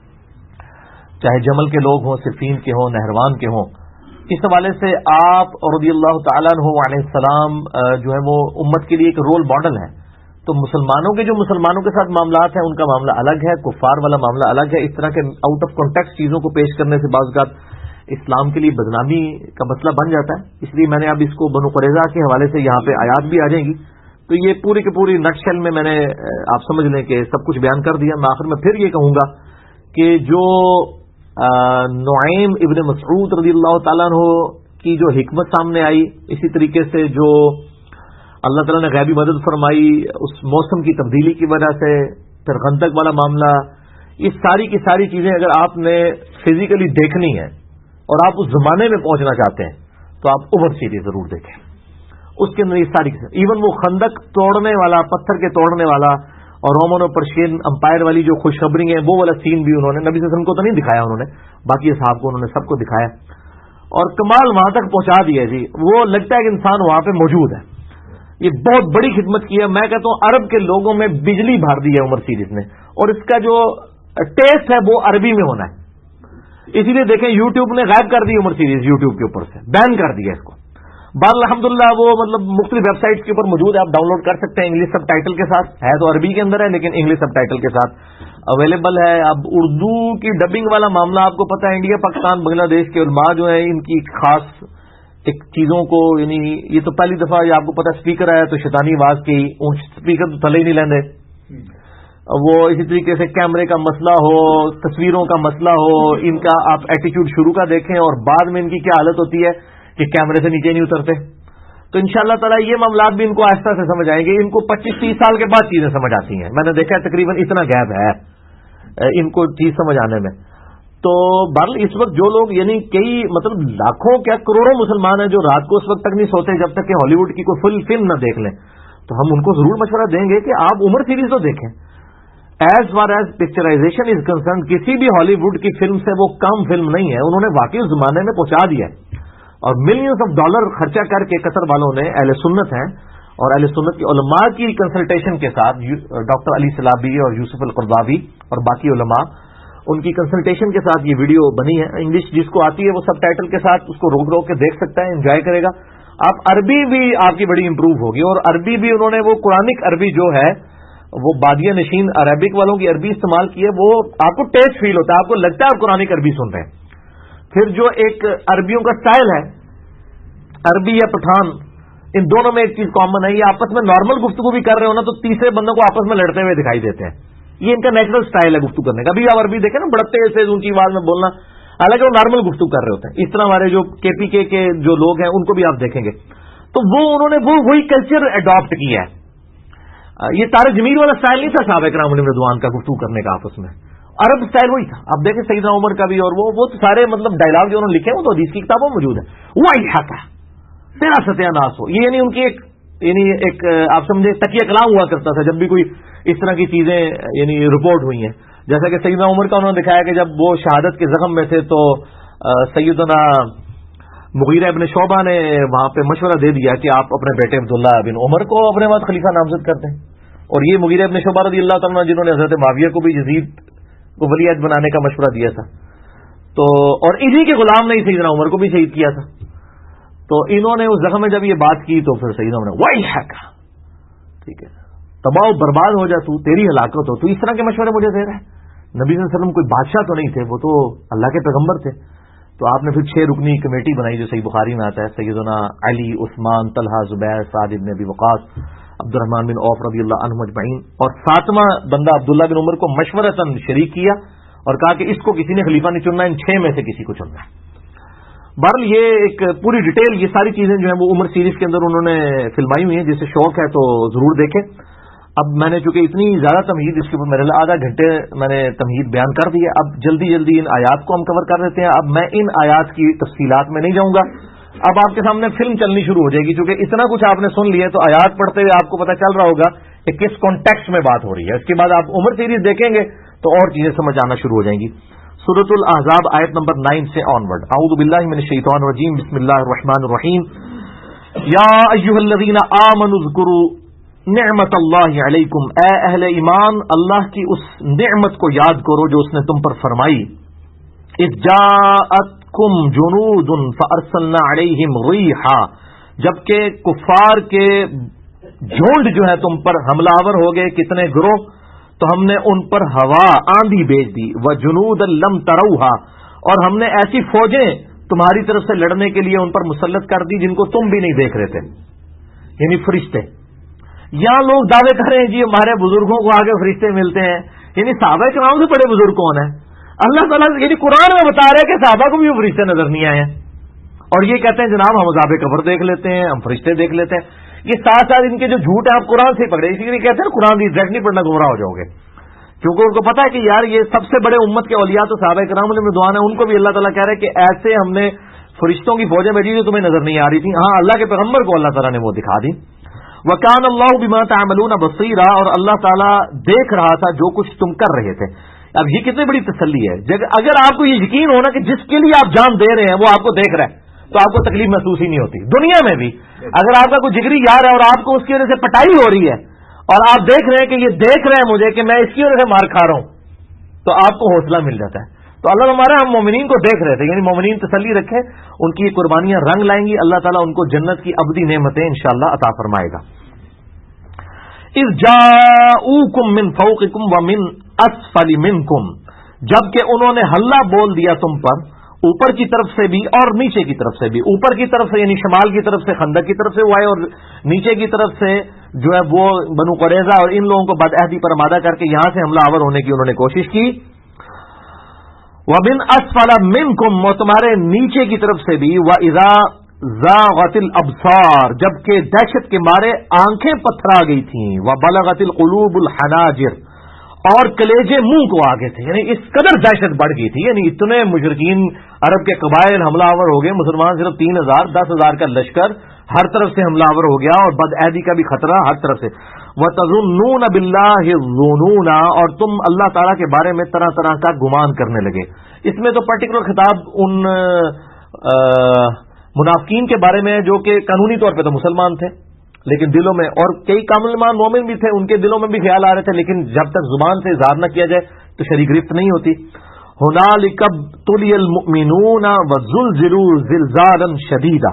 چاہے جمل کے لوگ ہوں، صفین کے ہوں، نہروان کے ہوں. اس حوالے سے آپ رضی اللہ تعالیٰ عنہ علیہ السلام جو ہے وہ امت کے لیے ایک رول ماڈل ہے. تو مسلمانوں کے جو مسلمانوں کے ساتھ معاملات ہیں ان کا معاملہ الگ ہے، کفار والا معاملہ الگ ہے. اس طرح کے آؤٹ آف کانٹیکسٹ چیزوں کو پیش کرنے سے بعض اوقات اسلام کے لیے بدنامی کا مسئلہ بن جاتا ہے. اس لیے میں نے اب اس کو بنو قریظہ کے حوالے سے یہاں پہ آیات بھی آ جائیں گی، تو یہ پوری کی پوری نٹ شیل میں نے آپ سمجھ لیں کہ سب کچھ بیان کر دیا. میں آخر میں پھر یہ کہوں گا کہ جو نعیم ابن مسعود رضی اللہ تعالیٰ عنہ کی جو حکمت سامنے آئی، اسی طریقے سے جو اللہ تعالیٰ نے غیبی مدد فرمائی اس موسم کی تبدیلی کی وجہ سے، پھر خندق والا معاملہ، یہ ساری کی ساری چیزیں اگر آپ نے فزیکلی دیکھنی ہے اور آپ اس زمانے میں پہنچنا چاہتے ہیں تو آپ عمر سیریز ضرور دیکھیں. اس کے اندر یہ ساری ایون وہ خندق توڑنے والا، پتھر کے توڑنے والا اور رومن اور پرشین امپائر والی جو خوشخبری ہے وہ والا سین بھی انہوں نے نبی صلی اللہ علیہ وسلم کو تو نہیں دکھایا، انہوں نے باقی اصحاب کو انہوں نے سب کو دکھایا اور کمال وہاں تک پہنچا دیا. جی وہ لگتا ہے کہ انسان وہاں پہ موجود ہے. یہ بہت بڑی خدمت کی ہے. میں کہتا ہوں عرب کے لوگوں میں بجلی بھر دی ہے عمر سیریز نے، اور اس کا جو ٹیسٹ ہے وہ عربی میں ہونا ہے. اسی لیے دیکھیں یوٹیوب نے غائب کر دی عمر سیریز، یوٹیوب کے اوپر سے بین کر دیا اس کو. بہرحال الحمدللہ وہ مطلب مختلف ویب سائٹس کے اوپر موجود ہے، آپ ڈاؤن لوڈ کر سکتے ہیں انگلش سب ٹائٹل کے ساتھ. ہے تو عربی کے اندر ہے لیکن انگلش سب ٹائٹل کے ساتھ اویلیبل ہے. اب اردو کی ڈبنگ والا معاملہ آپ کو پتا ہے، انڈیا پاکستان بنگلہ دیش کے علماء جو ہیں ان کی خاص ایک چیزوں کو، یعنی یہ تو پہلی دفعہ یہ آپ کو پتا اسپیکر آیا تو شیطانی آواز کی اسپیکر تو تھلے ہی نہیں لیندے. وہ اسی طریقے سے کیمرے کا مسئلہ ہو، تصویروں کا مسئلہ ہو، ان کا آپ ایٹیچیوڈ شروع کا دیکھیں اور بعد میں ان کی کیا حالت ہوتی ہے کہ کیمرے سے نیچے نہیں اترتے. تو انشاءاللہ تعالیٰ یہ معاملات بھی ان کو آہستہ سے سمجھ آئیں گے. ان کو 25-30 سال کے بعد چیزیں سمجھ آتی ہیں. میں نے دیکھا ہے تقریباً اتنا گیپ ہے ان کو چیز سمجھ آنے میں. تو بہرحال اس وقت جو لوگ یعنی کئی مطلب لاکھوں کیا کروڑوں مسلمان ہیں جو رات کو اس وقت تک نہیں سوتے جب تک کہ ہالی ووڈ کی کوئی فل فلم نہ دیکھ لیں، تو ہم ان کو ضرور مشورہ دیں گے کہ آپ عمر سیریز تو دیکھیں. As far as picturization is concern کسی بھی ہالی ووڈ کی فلم سے وہ کم فلم نہیں ہے. انہوں نے واقعی اس زمانے میں پہنچا دیا ہے اور ملینز آف ڈالر خرچہ کر کے قطر والوں نے اہل سنت ہیں اور اہل سنت کی علماء کی کنسلٹیشن کے ساتھ ڈاکٹر علی سلابی اور یوسف القرضاوی اور باقی علماء ان کی کنسلٹیشن کے ساتھ یہ ویڈیو بنی ہے. انگلش جس کو آتی ہے وہ سب ٹائٹل کے ساتھ اس کو روک روک کے دیکھ سکتا ہے، انجوائے کرے گا. آپ عربی بھی آپ کی بڑی امپروو ہوگی، اور عربی بھی انہوں نے وہ قرآنک عربی جو ہے وہ بادیہ نشین عربک والوں کی عربی استعمال کی ہے، وہ آپ کو ٹیسٹ فیل ہوتا ہے، آپ کو لگتا ہے آپ قرآنک عربی سن رہے ہیں. پھر جو ایک عربیوں کا سٹائل ہے، عربی یا پٹھان، ان دونوں میں ایک چیز کامن ہے، یہ آپس میں نارمل گفتگو بھی کر رہے ہو نا تو تیسرے بندوں کو آپس میں لڑتے ہوئے دکھائی دیتے ہیں. یہ ان کا نیچرل سٹائل ہے گفتگو کرنے کا. ابھی آپ عربی دیکھیں نا بڑا تیز سے اونچی آواز میں بولنا، حالانکہ وہ نارمل گفتگو کر رہے ہوتے ہیں. اس طرح ہمارے جو کے پی کے جو لوگ ہیں ان کو بھی آپ دیکھیں گے تو وہ انہوں نے وہی کلچر اڈاپٹ کیا ہے. یہ طارق جمیل والا سٹائل نہیں تھا صحابہ کرام علیہم رضوان کا گفتگو کرنے کا آپس میں، عرب سٹائل وہی تھا. آپ دیکھیں سیدنا عمر کا بھی اور وہ تو سارے مطلب ڈائلاگ جو انہوں نے لکھے ہیں وہ تو حدیث کی کتابوں میں موجود ہے. وہی حقا تیرا ستیہ ناس ہو، یہ یعنی ان کی ایک آپ سمجھے تکیہ کلام ہوا کرتا تھا جب بھی کوئی اس طرح کی چیزیں یعنی رپورٹ ہوئی ہیں. جیسا کہ سیدنا عمر کا انہوں نے دکھایا کہ جب وہ شہادت کے زخم میں تھے تو سیدنا مغیرہ ابن شعبہ نے وہاں پہ مشورہ دے دیا کہ آپ اپنے بیٹے عبداللہ بن عمر کو اپنے بعد خلیفہ نامزد کرتے ہیں. اور یہ مغیرہ ابن شعبہ رضی اللہ تعالیٰ جنہوں نے حضرت معاویہ کو بھی یزید کو ولی عہد بنانے کا مشورہ دیا تھا، تو اور انہی کے غلام نے سیدنا عمر کو بھی شہید کیا تھا. تو انہوں نے اس زخم میں جب یہ بات کی تو پھر سیدنا عمر نے وہی ہے کہا، ٹھیک ہے. تباہ و برباد ہو جا تو، تیری ہلاکت ہو، تو اس طرح کے مشورے مجھے دے رہا ہے؟ نبی صلی اللہ علیہ وسلم کوئی بادشاہ تو نہیں تھے، وہ تو اللہ کے پیغمبر تھے. تو آپ نے پھر 6 رکنی کمیٹی بنائی جو صحیح بخاری میں آتا ہے، سیدنا علی، عثمان، طلحہ، زبیر، سعد بن ابی وقاص، عبد الرحمن بن عوف رضی اللہ عنہم اجمعین، اور 7واں بندہ عبداللہ بن عمر کو مشورتاً شریک کیا اور کہا کہ اس کو کسی نے خلیفہ نہیں چننا، ان 6 میں سے کسی کو چننا ہے. بہرحال یہ ایک پوری ڈیٹیل، یہ ساری چیزیں جو ہیں وہ عمر سیریز کے اندر انہوں نے فلمائی ہوئی ہیں، جسے شوق ہے تو ضرور دیکھیں. اب میں نے چونکہ اتنی زیادہ تمہید، اس کے اوپر میرے لیے آدھا گھنٹے میں نے تمہید بیان کر دی ہے، اب جلدی جلدی ان آیات کو ہم کور کر دیتے ہیں. اب میں ان آیات کی تفصیلات میں نہیں جاؤں گا، اب آپ کے سامنے فلم چلنی شروع ہو جائے گی، چونکہ اتنا کچھ آپ نے سن لیا تو آیات پڑھتے ہوئے آپ کو پتہ چل رہا ہوگا کہ کس کانٹیکسٹ میں بات ہو رہی ہے. اس کے بعد آپ عمر سیریز دیکھیں گے تو اور چیزیں سمجھ آنا شروع ہو جائیں گی. سورۃ الاحزاب آیت نمبر 9 سے آنورڈ. اعوذ باللہ من الشیطان الرجیم، بسم اللہ الرحمن الرحیم. یا ایھا الذین آمنوا اذکروا نعمت اللہ علیکم، اے اہل ایمان اللہ کی اس نعمت کو یاد کرو جو اس نے تم پر فرمائی. اذ جاءتکم جنود فارسلنا علیہم ریحا، جبکہ کفار کے جھنڈ جو ہے تم پر حملہ آور ہو گئے، کتنے گروہ، تو ہم نے ان پر ہوا آندھی بھیج دی. وجنودا لم تروہا، اور ہم نے ایسی فوجیں تمہاری طرف سے لڑنے کے لیے ان پر مسلط کر دی جن کو تم بھی نہیں دیکھ رہے تھے، یعنی فرشتے. یہاں لوگ دعوے کر رہے ہیں جی ہمارے بزرگوں کو آگے فرشتے ملتے ہیں، یعنی صحابہ کرام سے بڑے بزرگ کون ہیں؟ اللہ تعالیٰ یعنی قرآن میں بتا رہے ہیں کہ صحابہ کو بھی وہ فرشتے نظر نہیں آئے ہیں، اور یہ کہتے ہیں جناب ہم عذاب قبر دیکھ لیتے ہیں، ہم فرشتے دیکھ لیتے ہیں. یہ ساتھ ساتھ ان کے جو جھوٹ ہے آپ قرآن سے پکڑے، اسی لیے کہتے ہیں قرآن کی ایگزیکٹ نہیں پڑھنا گمراہ ہو جاؤ گے، کیونکہ ان کو پتا ہے کہ یار یہ سب سے بڑے امت کے اولیاء تو صحابہ کرام علیہ رضوان ہیں، ان کو بھی اللہ تعالیٰ کہہ رہے ہیں کہ ایسے ہم نے فرشتوں کی فوجیں بھیجی جو تمہیں نظر نہیں آ رہی تھی. ہاں اللہ کے پیغمبر کو اللہ تعالیٰ نے وہ دکھا دی. وَكَانَ اللَّهُ بِمَا تَعْمَلُونَ بَصِيرًا، اور اللہ تعالیٰ دیکھ رہا تھا جو کچھ تم کر رہے تھے. اب یہ کتنی بڑی تسلی ہے، اگر آپ کو یہ یقین ہونا کہ جس کے لیے آپ جان دے رہے ہیں وہ آپ کو دیکھ رہا ہے تو آپ کو تکلیف محسوس ہی نہیں ہوتی. دنیا میں بھی اگر آپ کا کوئی جگری یار ہے اور آپ کو اس کی وجہ سے پٹائی ہو رہی ہے اور آپ دیکھ رہے ہیں کہ یہ دیکھ رہے ہیں مجھے کہ میں اس کی وجہ سے مار کھا رہا ہوں، تو آپ کو حوصلہ مل جاتا ہے. تو اللہ ہمارا ہم مومنین کو دیکھ رہے تھے، یعنی مومنین تسلی رکھیں، ان کی یہ قربانیاں رنگ لائیں گی، اللہ تعالیٰ ان کو جنت کی ابدی نعمتیں انشاءاللہ عطا فرمائے گا. اذ جاءوکم من فوقکم ومن اسفل منکم، جبکہ انہوں نے حلہ بول دیا تم پر اوپر کی طرف سے بھی اور نیچے کی طرف سے بھی. اوپر کی طرف سے یعنی شمال کی طرف سے خندق کی طرف سے وہ آئے، اور نیچے کی طرف سے جو ہے وہ بنو قریظہ اور ان لوگوں کو بدعہدی پر آمادہ کر کے یہاں سے حملہ آور ہونے کی انہوں نے کوشش کی. وَمِنْ أَسْفَلَ مِنْكُمْ، وہ تمہارے نیچے کی طرف سے بھی. وَإِذَا زَاغَتِ الْأَبْصَارُ، جبکہ دہشت کے مارے آنکھیں پتھرا گئی تھیں. وَبَلَغَتِ الْقُلُوبُ الْحَنَاجِرَ، اور کلیجے منہ کو آگے تھے، یعنی اس قدر دہشت بڑھ گئی تھی، یعنی اتنے مشرکین عرب کے قبائل حملہ آور ہو گئے، مسلمان صرف 3000 10,000 کا لشکر ہر طرف سے حملہ آور ہو گیا، اور بدعہدی کا بھی خطرہ ہر طرف سے. وَتَظُنُّونَ بِاللَّهِ الظُّنُونَ، اور تم اللہ تعالیٰ کے بارے میں طرح طرح کا گمان کرنے لگے. اس میں تو پرٹیکولر خطاب ان منافقین کے بارے میں جو کہ قانونی طور پہ تو مسلمان تھے لیکن دلوں میں، اور کئی کامل ایمان مومن بھی تھے، ان کے دلوں میں بھی خیال آ رہے تھے، لیکن جب تک زبان سے اظہار نہ کیا جائے تو شرع گرفت نہیں ہوتی. هُنَالِكَ ابْتُلِيَ الْمُؤْمِنُونَ وَزُلْزِلُوا زِلْزَالًا شَدِيدًا،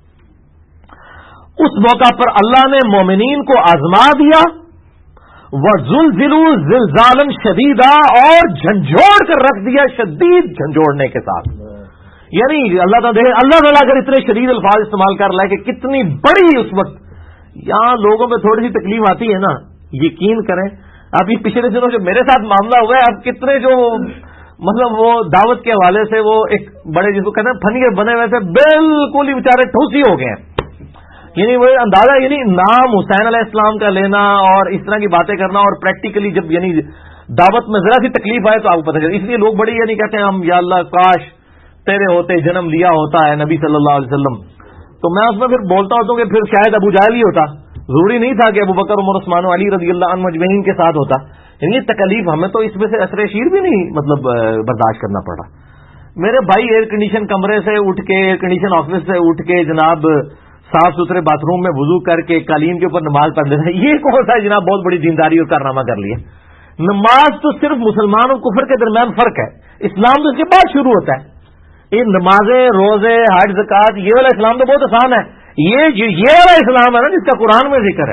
اس موقع پر اللہ نے مومنین کو آزما دیا. وَزُلْزِلُوا زِلْزَالًا شَدِيدًا، اور جھنجھوڑ کر رکھ دیا شدید جھنجھوڑنے کے ساتھ. یعنی اللہ تعالیٰ اگر اتنے شدید الفاظ استعمال کر رہا ہے کہ کتنی بڑی اس وقت یہاں لوگوں میں تھوڑی سی تکلیف آتی ہے نا، یقین کریں. ابھی پچھلے دنوں جو میرے ساتھ معاملہ ہوا ہے، اب کتنے جو مطلب وہ دعوت کے حوالے سے وہ ایک بڑے جس کو کہتے ہیں پھنگے بنے ہوئے تھے، بالکل ہی بیچارے ٹھوسی ہو گئے ہیں. یعنی وہ اندازہ، یعنی نام حسین علیہ السلام کا لینا اور اس طرح کی باتیں کرنا، اور پریکٹیکلی جب یعنی دعوت میں ذرا سی تکلیف آئے تو آپ کو پتہ چلے. اس لیے لوگ بڑی یعنی کہتے ہیں ہم یا اللہ کاش تیرے ہوتے جنم لیا ہوتا ہے نبی صلی اللہ علیہ وسلم. تو میں اس میں پھر بولتا ہوتا ہوں کہ پھر شاید ابو جہل ہی ہوتا، ضروری نہیں تھا کہ ابو بکر عمر عثمان و علی رضی اللہ عنہ اجمعین کے ساتھ ہوتا. یعنی یہ تکلیف ہمیں تو اس میں سے اثر شیر بھی نہیں مطلب برداشت کرنا پڑا. میرے بھائی ایئر کنڈیشن کمرے سے اٹھ کے، ایئر کنڈیشن آفس سے اٹھ کے جناب صاف ستھرے باتھ روم میں وضو کر کے قالین کے اوپر نماز پڑھ لینا، یہ کون سا جناب بہت بڑی دینداری اور کارنامہ کر لیا. نماز تو صرف مسلمان اور کفر کے درمیان فرق ہے، اسلام تو اس کے بعد شروع ہوتا ہے. یہ نمازیں، روزے، حج، زکات، یہ والا اسلام تو بہت آسان ہے. یہ والا اسلام ہے نا جس کا قرآن میں ذکر ہے،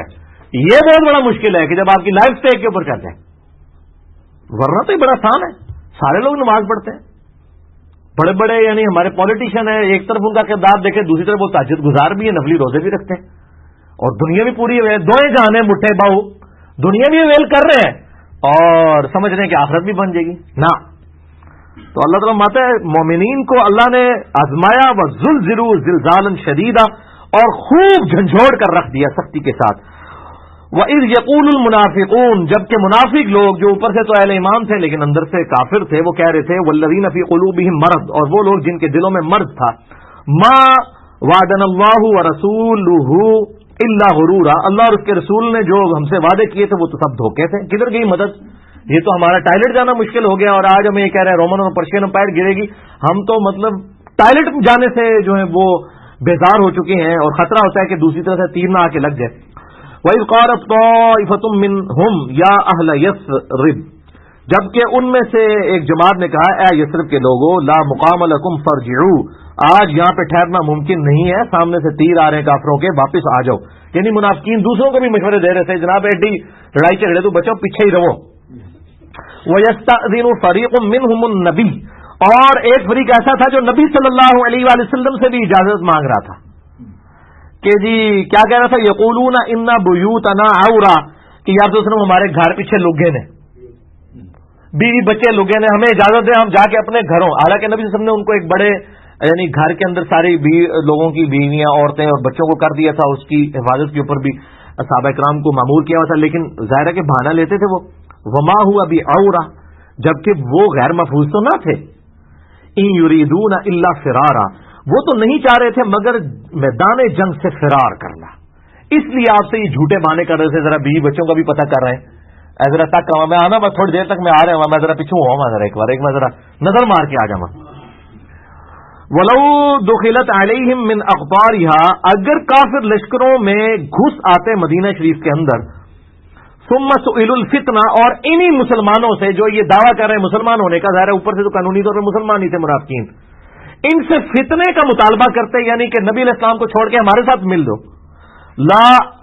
یہ بہت بڑا مشکل ہے کہ جب آپ کی لائف اسٹیک کے اوپر چل جائے، ورنہ تو یہ بڑا آسان ہے، سارے لوگ نماز پڑھتے ہیں، بڑے بڑے یعنی ہمارے پولیٹیشین ہیں، ایک طرف ان کا کردار دیکھیں، دوسری طرف وہ تہجد گزار بھی ہیں، نفلی روزے بھی رکھتے ہیں، اور دنیا بھی پوری دوئے جہاں مٹھے باؤ، دنیا بھی ویل کر رہے ہیں اور سمجھ رہے ہیں کہ آخرت بھی بن جائے گی نا۔ تو اللہ تعالیٰ ماتا ہے مومنین کو اللہ نے آزمایا، وزلزلوا زلزالا شدیدا، اور خوب جھنجھوڑ کر رکھ دیا سختی کے ساتھ۔ وَإِذْ يَقُولُ الْمُنَافِقُونَ، جبکہ منافق لوگ جو اوپر سے تو اہل ایمان تھے لیکن اندر سے کافر تھے، وہ کہہ رہے تھے وَالَّذِينَ فِي قُلُوبِهِم مَرَضٌ، اور وہ لوگ جن کے دلوں میں مرض تھا، مَا وَعَدَنَا اللَّهُ وَرَسُولُهُ إِلَّا غُرُورًا، اللہ اور اس کے رسول نے جو ہم سے وعدے کیے تھے وہ تو سب دھوکے تھے۔ کدھر گئی مدد؟ یہ تو ہمارا ٹائلٹ جانا مشکل ہو گیا، اور آج ہم یہ کہہ رہے ہیں رومن اور پرشین امپائر گرے گی، ہم تو مطلب ٹائلٹ جانے سے جو ہے وہ بیزار ہو چکے ہیں، اور خطرہ ہوتا ہے کہ دوسری طرف سے تیر نہ آ کے لگ جائے۔ وَإِذْ قَالَتْ طَائِفَةٌ مِّنْهُمْ يَا أَهْلَ يَثْرِبَ، جبکہ ان میں سے ایک جماعت نے کہا اے یثرب کے لوگوں، لا مقام لکم فارجعوا، آج یہاں پہ ٹھہرنا ممکن نہیں ہے، سامنے سے تیر آ رہے ہیں کافروں کے، واپس آ جاؤ۔ یعنی منافقین دوسروں کو بھی مشورے دے رہے تھے، جناب ایڈی لڑائی جھگڑے تو بچو، پیچھے ہی رہو۔ وَيَسْتَأْذِنُ فَرِيقٌ مِّنْهُمُ النَّبِيَّ، اور ایک فریق ایسا تھا جو نبی صلی اللہ علیہ وآلہ وسلم سے بھی اجازت مانگ رہا تھا کہ جی کیا کہہ رہا تھا، یقولون ان بیوتنا عورا، کہ یا رسول اللہ ہمارے گھر پیچھے لگے نے، بیوی بچے لگے نے، ہمیں اجازت دیں ہم جا کے اپنے گھروں۔ حالانکہ نبی صلی اللہ علیہ وسلم نے ان کو ایک بڑے یعنی گھر کے اندر ساری لوگوں کی بیویاں عورتیں اور بچوں کو کر دیا تھا، اس کی حفاظت کے اوپر بھی صحابہ کرام کو مامور کیا ہوا تھا، لیکن ظاہر ہے کہ بہانہ لیتے تھے وہ، وما ہوا بعورا، جبکہ وہ غیر محفوظ تو نہ تھے، ان یریدون الا فرارا، وہ تو نہیں چاہ رہے تھے مگر میدان جنگ سے فرار کرنا، اس لیے آپ سے یہ جھوٹے بہانے کر رہے تھے، ذرا بیوی بچوں کا بھی پتہ کر رہے ہیں، ذرا تک میں آنا، میں تھوڑی دیر تک میں آ رہا ہوں، میں ذرا پیچھوں ہوا، ذرا ایک بار ذرا نظر مار کے آ جاؤں۔ ولو دخلت علیہم من اقطارها، اگر کافر لشکروں میں گھس آتے مدینہ شریف کے اندر، ثم سئلوا الفتنہ، اور انہی مسلمانوں سے جو یہ دعویٰ کر رہے ہیں مسلمان ہونے کا، ظاہر ہے اوپر سے تو قانونی طور پر مسلمان ہی تھے منافقین، ان سے فتنے کا مطالبہ کرتے، یعنی کہ نبی علیہ السلام کو چھوڑ کے ہمارے ساتھ مل دو، لا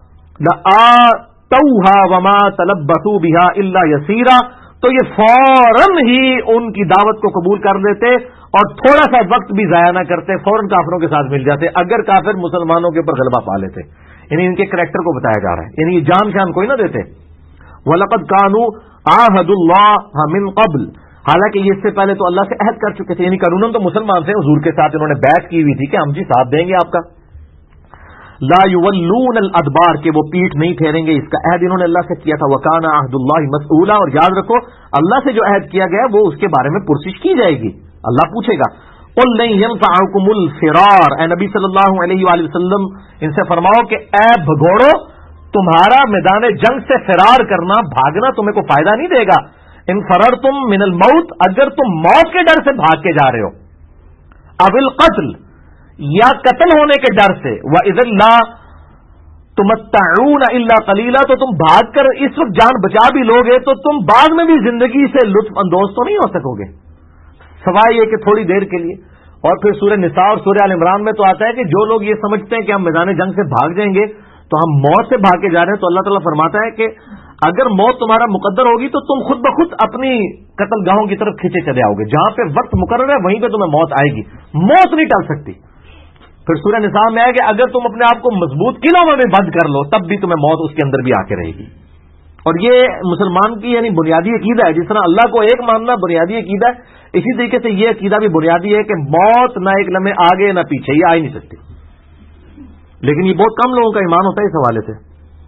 آتوها وما تلبثوا بها الا یسیرا، تو یہ فوراً ہی ان کی دعوت کو قبول کر لیتے اور تھوڑا سا وقت بھی ضائع نہ کرتے، فوراً کافروں کے ساتھ مل جاتے اگر کافر مسلمانوں کے اوپر غلبہ پا لیتے۔ یعنی ان کے کریکٹر کو بتایا جا رہا ہے، یعنی یہ جان شان کوئی نہ دیتے۔ وَلَقَدْ كَانُوا عَاهَدُوا اللَّهَ مِنْ قَبْلُ، حالانکہ یہ اس سے پہلے تو اللہ سے عہد کر چکے تھے، یعنی قانون تو مسلمان تھے، حضور کے ساتھ انہوں نے بیعت کی ہوئی تھی کہ ہم جی ساتھ دیں گے آپ کا، لا یولون الادبار، کہ وہ پیٹھ نہیں پھیریں گے، اس کا عہد انہوں نے اللہ سے کیا تھا، وکان عہد اللہ مسئولا، اور یاد رکھو اللہ سے جو عہد کیا گیا وہ اس کے بارے میں پرسش کی جائے گی، اللہ پوچھے گا۔ قل لن ينفعكم الفرار، اے نبی صلی اللہ علیہ وآلہ وسلم ان سے فرماؤ کہ اے بھگوڑو، تمہارا میدان جنگ سے فرار کرنا، بھاگنا تمہیں کو فائدہ نہیں دے گا، ان فررتم من الموت، اگر تم موت کے ڈر سے بھاگ کے جا رہے ہو، او القتل، یا قتل ہونے کے ڈر سے، وَإِذًا لَا تُمَتَّعُونَ إِلَّا قَلِيلًا، تو تم بھاگ کر اس وقت جان بچا بھی لوگے تو تم بعد میں بھی زندگی سے لطف اندوز تو نہیں ہو سکو گے، سوائے یہ کہ تھوڑی دیر کے لیے۔ اور پھر سورہ نساء اور سورہ آل عمران میں تو آتا ہے کہ جو لوگ یہ سمجھتے ہیں کہ ہم میدان جنگ سے بھاگ جائیں گے تو ہم موت سے بھاگ کے جا رہے ہیں، تو اللہ تعالیٰ فرماتا ہے کہ اگر موت تمہارا مقدر ہوگی تو تم خود بخود اپنی قتل گاہوں کی طرف کھینچے چلے آؤ گے، جہاں پہ وقت مقرر ہے وہیں پہ تمہیں موت آئے گی، موت نہیں ٹل سکتی۔ پھر سورہ نساء میں ہے کہ اگر تم اپنے آپ کو مضبوط قلعوں میں بھی بند کر لو تب بھی تمہیں موت اس کے اندر بھی آ کے رہے گی۔ اور یہ مسلمان کی یعنی بنیادی عقیدہ ہے، جس طرح اللہ کو ایک ماننا بنیادی عقیدہ ہے، اسی طریقے سے یہ عقیدہ بھی بنیادی ہے کہ موت نہ ایک لمحے آگے نہ پیچھے، یہ آ ہی نہیں سکتی، لیکن یہ بہت کم لوگوں کا ایمان ہوتا ہے اس حوالے سے۔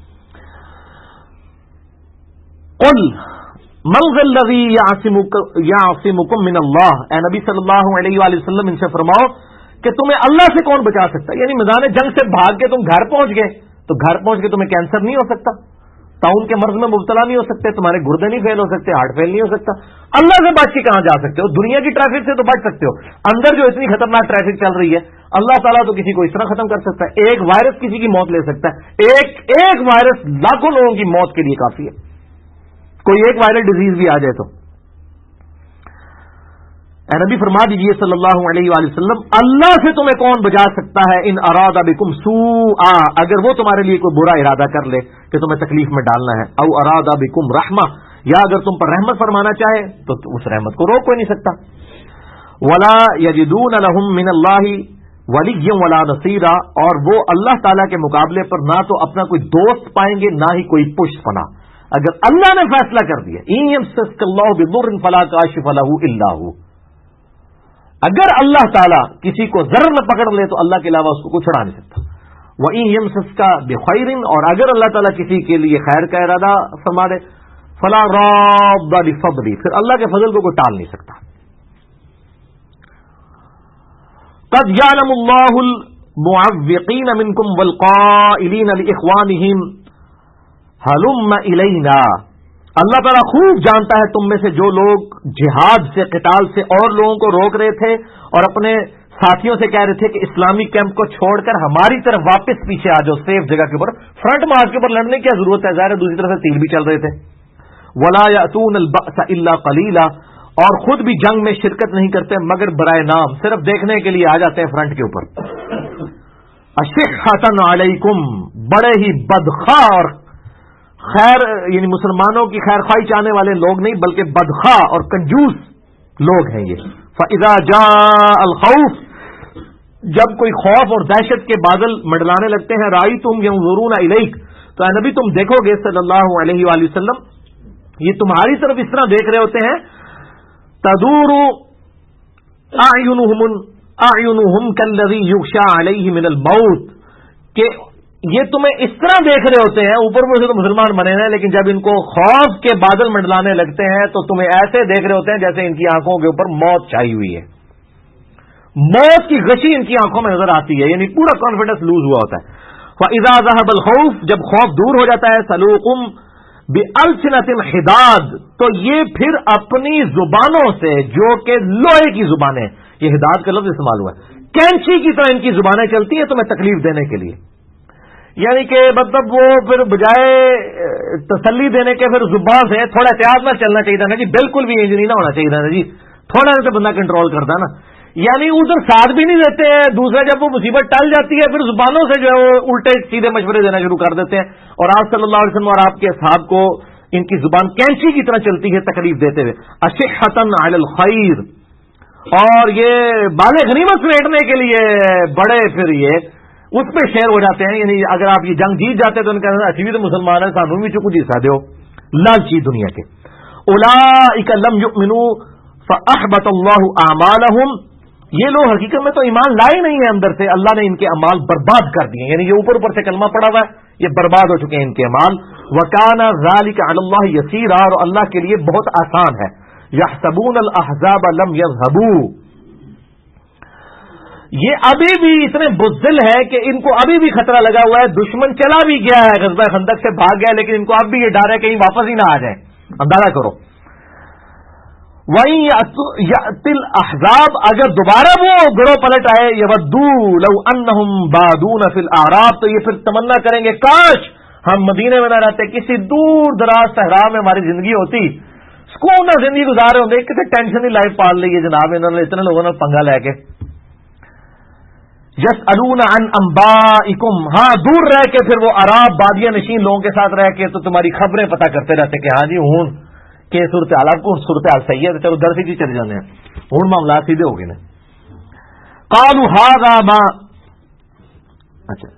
قل من ذا الذی یعصمکم من اللہ، اے نبی صلی اللہ علیہ وآلہ وسلم ان سے فرماؤ کہ تمہیں اللہ سے کون بچا سکتا ہے، یعنی میدان جنگ سے بھاگ کے تم گھر پہنچ گئے تو گھر پہنچ کے تمہیں کینسر نہیں ہو سکتا، تعاون کے مرض میں مبتلا نہیں ہو سکتے، تمہارے گردے نہیں فیل ہو سکتے، ہارٹ فیل نہیں ہو سکتا، اللہ سے بچ کے کہاں جا سکتے ہو؟ دنیا کی ٹریفک سے تو بچ سکتے ہو، اندر جو اتنی خطرناک ٹریفک چل رہی ہے اللہ تعالیٰ تو کسی کو اس طرح ختم کر سکتا ہے، ایک وائرس کسی کی موت لے سکتا ہے، ایک وائرس لاکھوں لوگوں کی موت کے لیے کافی ہے، کوئی ایک وائرل ڈیزیز بھی آ جائے تو۔ اے نبی فرما دیجئے صلی اللہ علیہ وآلہ وسلم، اللہ سے تمہیں کون بچا سکتا ہے ان اراد بکم سوءا، اگر وہ تمہارے لیے کوئی برا ارادہ کر لے کہ تمہیں تکلیف میں ڈالنا ہے، او اراد بکم رحمہ، یا اگر تم پر رحمت فرمانا چاہے تو اس رحمت کو روک کوئی نہیں سکتا۔ ولا یجدون لهم من اللہ ولیا ولا نصیرا، اور وہ اللہ تعالیٰ کے مقابلے پر نہ تو اپنا کوئی دوست پائیں گے نہ ہی کوئی پشت پناہ۔ اگر اللہ نے فیصلہ کر دیا ان یمسسک اللہ بضر فلا کاشف له الا هو، اگر اللہ تعالیٰ کسی کو ضرر میں پکڑ لے تو اللہ کے علاوہ اس کو کوئی چھڑا نہیں سکتا۔ وَإِن يَمْسَسْكَ بِخَيْرٍ، اور اگر اللہ تعالیٰ کسی کے لیے خیر کا ارادہ فرما دے، فَلَا رَادَّ لِفَضْلِهِ، پھر اللہ کے فضل کو کوئی ٹال نہیں سکتا۔ قَدْ يَعْلَمُ اللَّهُ الْمُعَوِّقِينَ مِنكُمْ وَالْقَائِلِينَ لِإِخْوَانِهِمْ هَلُمَّ إِلَيْنَا، اللہ تعالیٰ خوب جانتا ہے تم میں سے جو لوگ جہاد سے، قتال سے اور لوگوں کو روک رہے تھے اور اپنے ساتھیوں سے کہہ رہے تھے کہ اسلامی کیمپ کو چھوڑ کر ہماری طرف واپس پیچھے آ جاؤ، سیف جگہ کے اوپر، فرنٹ مارچ کے اوپر لڑنے کی ضرورت ہے، ظاہر ہے دوسری طرف سے تیر بھی چل رہے تھے۔ وَلَا يَأْتُونَ الْبَأْسَ إِلَّا قَلِيلًا، اور خود بھی جنگ میں شرکت نہیں کرتے مگر برائے نام، صرف دیکھنے کے لیے آ جاتے ہیں فرنٹ کے اوپر۔ أَشِحَّةً عَلَيْكُمْ، بڑے ہی بدخواہ اور خیر یعنی مسلمانوں کی خیر خواہی چاہنے والے لوگ نہیں بلکہ بدخواہ اور کنجوس لوگ ہیں یہ۔ فَإِذَا جَاءَ الْخَوْفُ، جب کوئی خوف اور دہشت کے بادل منڈلانے لگتے ہیں، رَأَيْتُمْ يَنظُرُونَ إِلَيْكَ، تو اے نبی تم دیکھو گے صلی اللہ علیہ وآلہ وسلم، یہ تمہاری طرف اس طرح دیکھ رہے ہوتے ہیں، تَدُورُ أَعْيُنُهُمْ كَالَّذِي يُغْشَىٰ عَلَيْهِ مِنَ الْمَوْتِ، کہ یہ تمہیں اس طرح دیکھ رہے ہوتے ہیں، اوپر میں سے تو مسلمان بنے ہیں لیکن جب ان کو خوف کے بادل منڈلانے لگتے ہیں تو تمہیں ایسے دیکھ رہے ہوتے ہیں جیسے ان کی آنکھوں کے اوپر موت چھائی ہوئی ہے، موت کی غشی ان کی آنکھوں میں نظر آتی ہے، یعنی پورا کانفیڈنس لوز ہوا ہوتا ہے۔ فَإِذَا ذَهَبَ الْخَوْفُ، جب خوف دور ہو جاتا ہے، سَلُوكُمْ بِأَلْسِنَةٍ حِدَادٍ، تو یہ پھر اپنی زبانوں سے جو کہ لوہے کی زبانیں، یہ حداد کا لفظ استعمال ہوا ہے، کینچی کی طرح ان کی زبانیں چلتی ہیں تمہیں تکلیف دینے کے لیے، یعنی کہ مطلب وہ پھر بجائے تسلی دینے کے پھر زبان سے تھوڑا احتیاط میں چلنا چاہیے تھا نا جی، بالکل بھی انجری نہ ہونا چاہیے تھا نا جی، تھوڑا سا بندہ کنٹرول کرتا نا، یعنی ادھر ساتھ بھی نہیں دیتے ہیں، دوسرا جب وہ مصیبت ٹل جاتی ہے پھر زبانوں سے جو ہے وہ الٹے سیدھے مشورے دینا شروع کر دیتے ہیں، اور آپ صلی اللہ علیہ وسلم اور آپ کے اصحاب کو ان کی زبان کینچی کی طرح چلتی ہے تکلیف دیتے ہوئے۔ أَشِحَّةً عَلَى الْخَيْرِ، اور یہ بال غنیمت سمیٹنے کے لیے بڑے پھر یہ اس پہ شیر ہو جاتے ہیں، یعنی اگر آپ یہ جنگ جیت جاتے تو ان کا اچھی بھی تو مسلمان ہے، سانوں بھی چکو جیسا دو، لالچی دنیا کے۔ أُولَئِكَ لَمْ يُؤْمِنُوا فَأَحْبَطَ اللَّهُ أَعْمَالَهُمْ، یہ لوگ حقیقت میں تو ایمان لائے نہیں ہیں اندر سے، اللہ نے ان کے اعمال برباد کر دیے، یعنی یہ اوپر سے کلمہ پڑا ہوا ہے، یہ برباد ہو چکے ہیں ان کے اعمال۔ وَكَانَ ذَلِكَ عَلَى اللَّهِ يَسِيرًا، اور اللہ کے لیے بہت آسان ہے۔ يَحْسَبُونَ الْأَحْزَابَ لَمْ يَذْهَبُوا، یہ ابھی بھی اتنے بزدل ہے کہ ان کو ابھی بھی خطرہ لگا ہوا ہے، دشمن چلا بھی گیا ہے، غزوہ خندق سے بھاگ گیا، لیکن ان کو اب بھی یہ ڈر ہے کہیں واپس ہی نہ آ جائیں، اندازہ کرو۔ وَإِن يَأْتِ الْأَحْزَابُ، اگر دوبارہ وہ گروہ پلٹ آئے، يَوَدُّوا لَوْ أَنَّهُمْ بَادُونَ فِي الْأَعْرَابِ، تو یہ پھر تمنا کریں گے کاش ہم مدینے میں نہ رہتے، کسی دور دراز صحرا میں ہماری زندگی ہوتی، سکون نہ زندگی گزار رہے ہوں گے، کسی ٹینشن ہی لائف پال لی ہے جناب انہوں نے اتنے لوگوں نے پنگا لے کے۔ یسألون عن انبائکم، ہاں دور رہ کے پھر وہ عراب بادیہ نشین لوگوں کے ساتھ رہ کے تو تمہاری خبریں پتہ کرتے رہتے کہ ہاں جی ہوں کہ صورتحال آپ کو صورتحال صحیح ہے تو چلو در سے جی چلے جانے ہیں، ہوں معاملات سیدھے ہو گئے نا۔ قالوا هذا ما، اچھا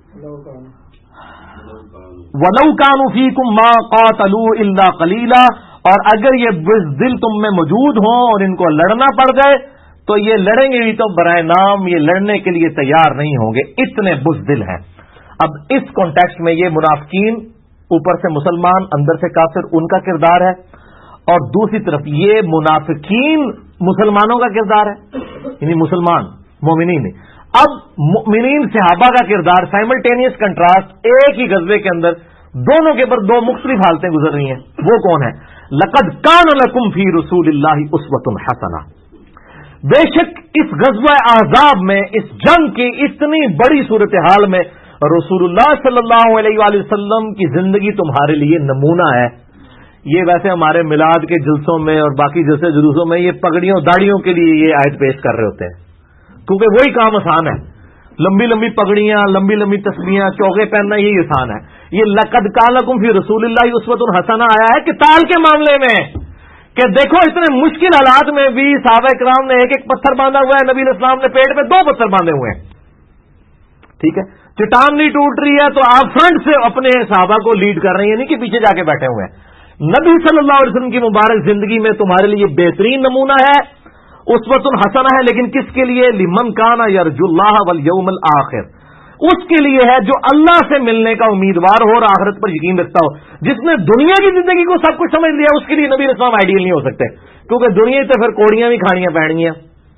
ولو كانوا فيكم ما قاتلوا الا قليلا، اور اگر یہ بزدل تم میں موجود ہوں اور ان کو لڑنا پڑ جائے تو یہ لڑیں گے بھی تو برائے نام، یہ لڑنے کے لیے تیار نہیں ہوں گے، اتنے بزدل ہیں۔ اب اس کانٹیکسٹ میں یہ منافقین اوپر سے مسلمان اندر سے کافر ان کا کردار ہے، اور دوسری طرف یہ منافقین مسلمانوں کا کردار ہے، یعنی مسلمان مومنین۔ اب مومنین صحابہ کا کردار سائملٹینیس کنٹراسٹ ایک ہی غزوے کے اندر دونوں کے پر دو مختلف حالتیں گزر رہی ہیں، وہ کون ہے؟ لقد کان لکم فی رسول اللہ اسوۃ حسنہ، بے شک اس غزوہ احزاب میں، اس جنگ کی اتنی بڑی صورتحال میں رسول اللہ صلی اللہ علیہ وآلہ وسلم کی زندگی تمہارے لیے نمونہ ہے، یہ ویسے ہمارے میلاد کے جلسوں میں اور باقی جلسے جلوسوں میں یہ پگڑیوں داڑیوں کے لیے یہ آیت پیش کر رہے ہوتے ہیں، کیونکہ وہی کام آسان ہے، لمبی لمبی پگڑیاں، لمبی لمبی تسبیحاں، چوگے پہننا یہی آسان ہے۔ یہ لقد کان لکم فی رسول اللہ اسوۃ حسنہ آیا ہے قتال کے معاملے میں، کہ دیکھو اتنے مشکل حالات میں بھی صحابہ کرام نے ایک ایک پتھر باندھا ہوا ہے، نبی علیہ السلام نے پیٹ میں 2 پتھر باندھے ہوئے ہیں، ٹھیک ہے، چٹان نہیں ٹوٹ رہی ہے تو آپ فرنٹ سے اپنے صحابہ کو لیڈ کر رہے ہیں، نہیں کہ پیچھے جا کے بیٹھے ہوئے ہیں۔ نبی صلی اللہ علیہ وسلم کی مبارک زندگی میں تمہارے لیے بہترین نمونہ ہے، اسوۃ حسنہ ہے، لیکن کس کے لیے؟ لمن کان یرجو اللہ والیوم الآخر، اس کے لیے ہے جو اللہ سے ملنے کا امیدوار ہو اور آخرت پر یقین رکھتا ہو۔ جس نے دنیا کی زندگی کو سب کچھ سمجھ لیا اس کے لیے نبی اسلام آئیڈیل نہیں ہو سکتے، کیونکہ دنیا تو پھر کوڑیاں بھی کھانیاں پڑنی ہیں،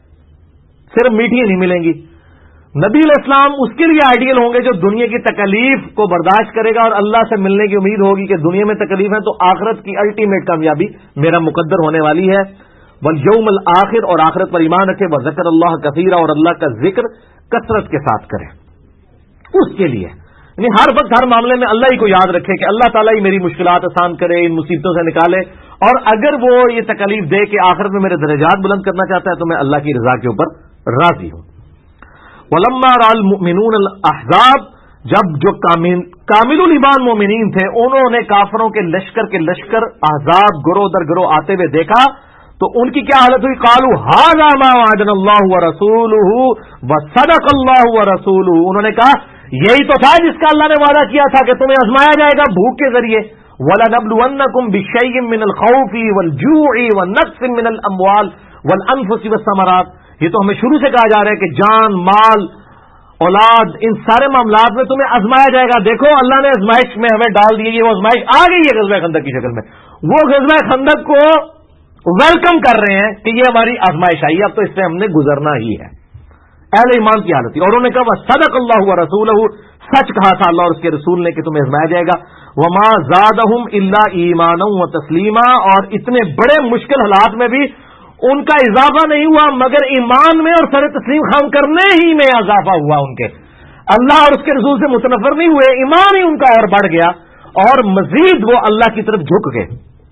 صرف میٹھی نہیں ملیں گی۔ نبی علیہ السلام اس کے لیے آئیڈیل ہوں گے جو دنیا کی تکلیف کو برداشت کرے گا اور اللہ سے ملنے کی امید ہوگی کہ دنیا میں تکلیف ہے تو آخرت کی الٹیمیٹ کامیابی میرا مقدر ہونے والی ہے۔ والیوم الآخر، اور آخرت پر ایمان رکھے، وذکر اللہ کثیرا، اور اللہ کا ذکر کثرت کے ساتھ کرے، اس کے لیے یعنی ہر وقت ہر معاملے میں اللہ ہی کو یاد رکھے کہ اللہ تعالیٰ ہی میری مشکلات آسان کرے، ان مصیبتوں سے نکالے، اور اگر وہ یہ تکلیف دے کہ آخرت میں میرے درجات بلند کرنا چاہتا ہے تو میں اللہ کی رضا کے اوپر راضی ہوں۔ وَلَمَّا رَأَى الْمُؤْمِنُونَ الْأَحْزَابَ، جب جو کامل الایمان مومنین تھے انہوں نے کافروں کے لشکر احزاب گروہ در گروہ آتے ہوئے دیکھا تو ان کی کیا حالت ہوئی؟ قالوا هذا ما وعدنا اللہ ورسولہ وصدق اللہ ورسولہ، انہوں نے کہا یہی تو تھا جس کا اللہ نے وعدہ کیا تھا کہ تمہیں آزمایا جائے گا بھوک کے ذریعے، وَلَنَبْلُوَنَّكُمْ بِشَيْءٍ مِّنَ الْخَوْفِ وَالْجُوعِ وَنَقْصٍ مِّنَ الْأَمْوَالِ وَالْأَنفُسِ وَالثَّمَرَاتِ، یہ تو ہمیں شروع سے کہا جا رہا ہے کہ جان، مال، اولاد، ان سارے معاملات میں تمہیں آزمایا جائے گا۔ دیکھو اللہ نے آزمائش میں ہمیں ڈال دی ہے، وہ آزمائش آ گئی ہے غزوہ خندق کی شکل میں، وہ غزوہ خندق کو ویلکم کر رہے ہیں کہ یہ ہماری آزمائش آئی، اب تو اس سے ہم نے گزرنا ہی ہے۔ اہل ایمان کی حالت تھی، اور انہوں نے کہا صدق اللہ ورسولہ، سچ کہا تھا اللہ اور اس کے رسول نے کہ تمہیں آزمایا جائے گا۔ وما زادہم الا ایمانا وتسلیما، اور اتنے بڑے مشکل حالات میں بھی ان کا اضافہ نہیں ہوا مگر ایمان میں اور سر تسلیم خام کرنے ہی میں اضافہ ہوا، ان کے اللہ اور اس کے رسول سے متنفر نہیں ہوئے، ایمان ہی ان کا اور بڑھ گیا اور مزید وہ اللہ کی طرف جھک گئے۔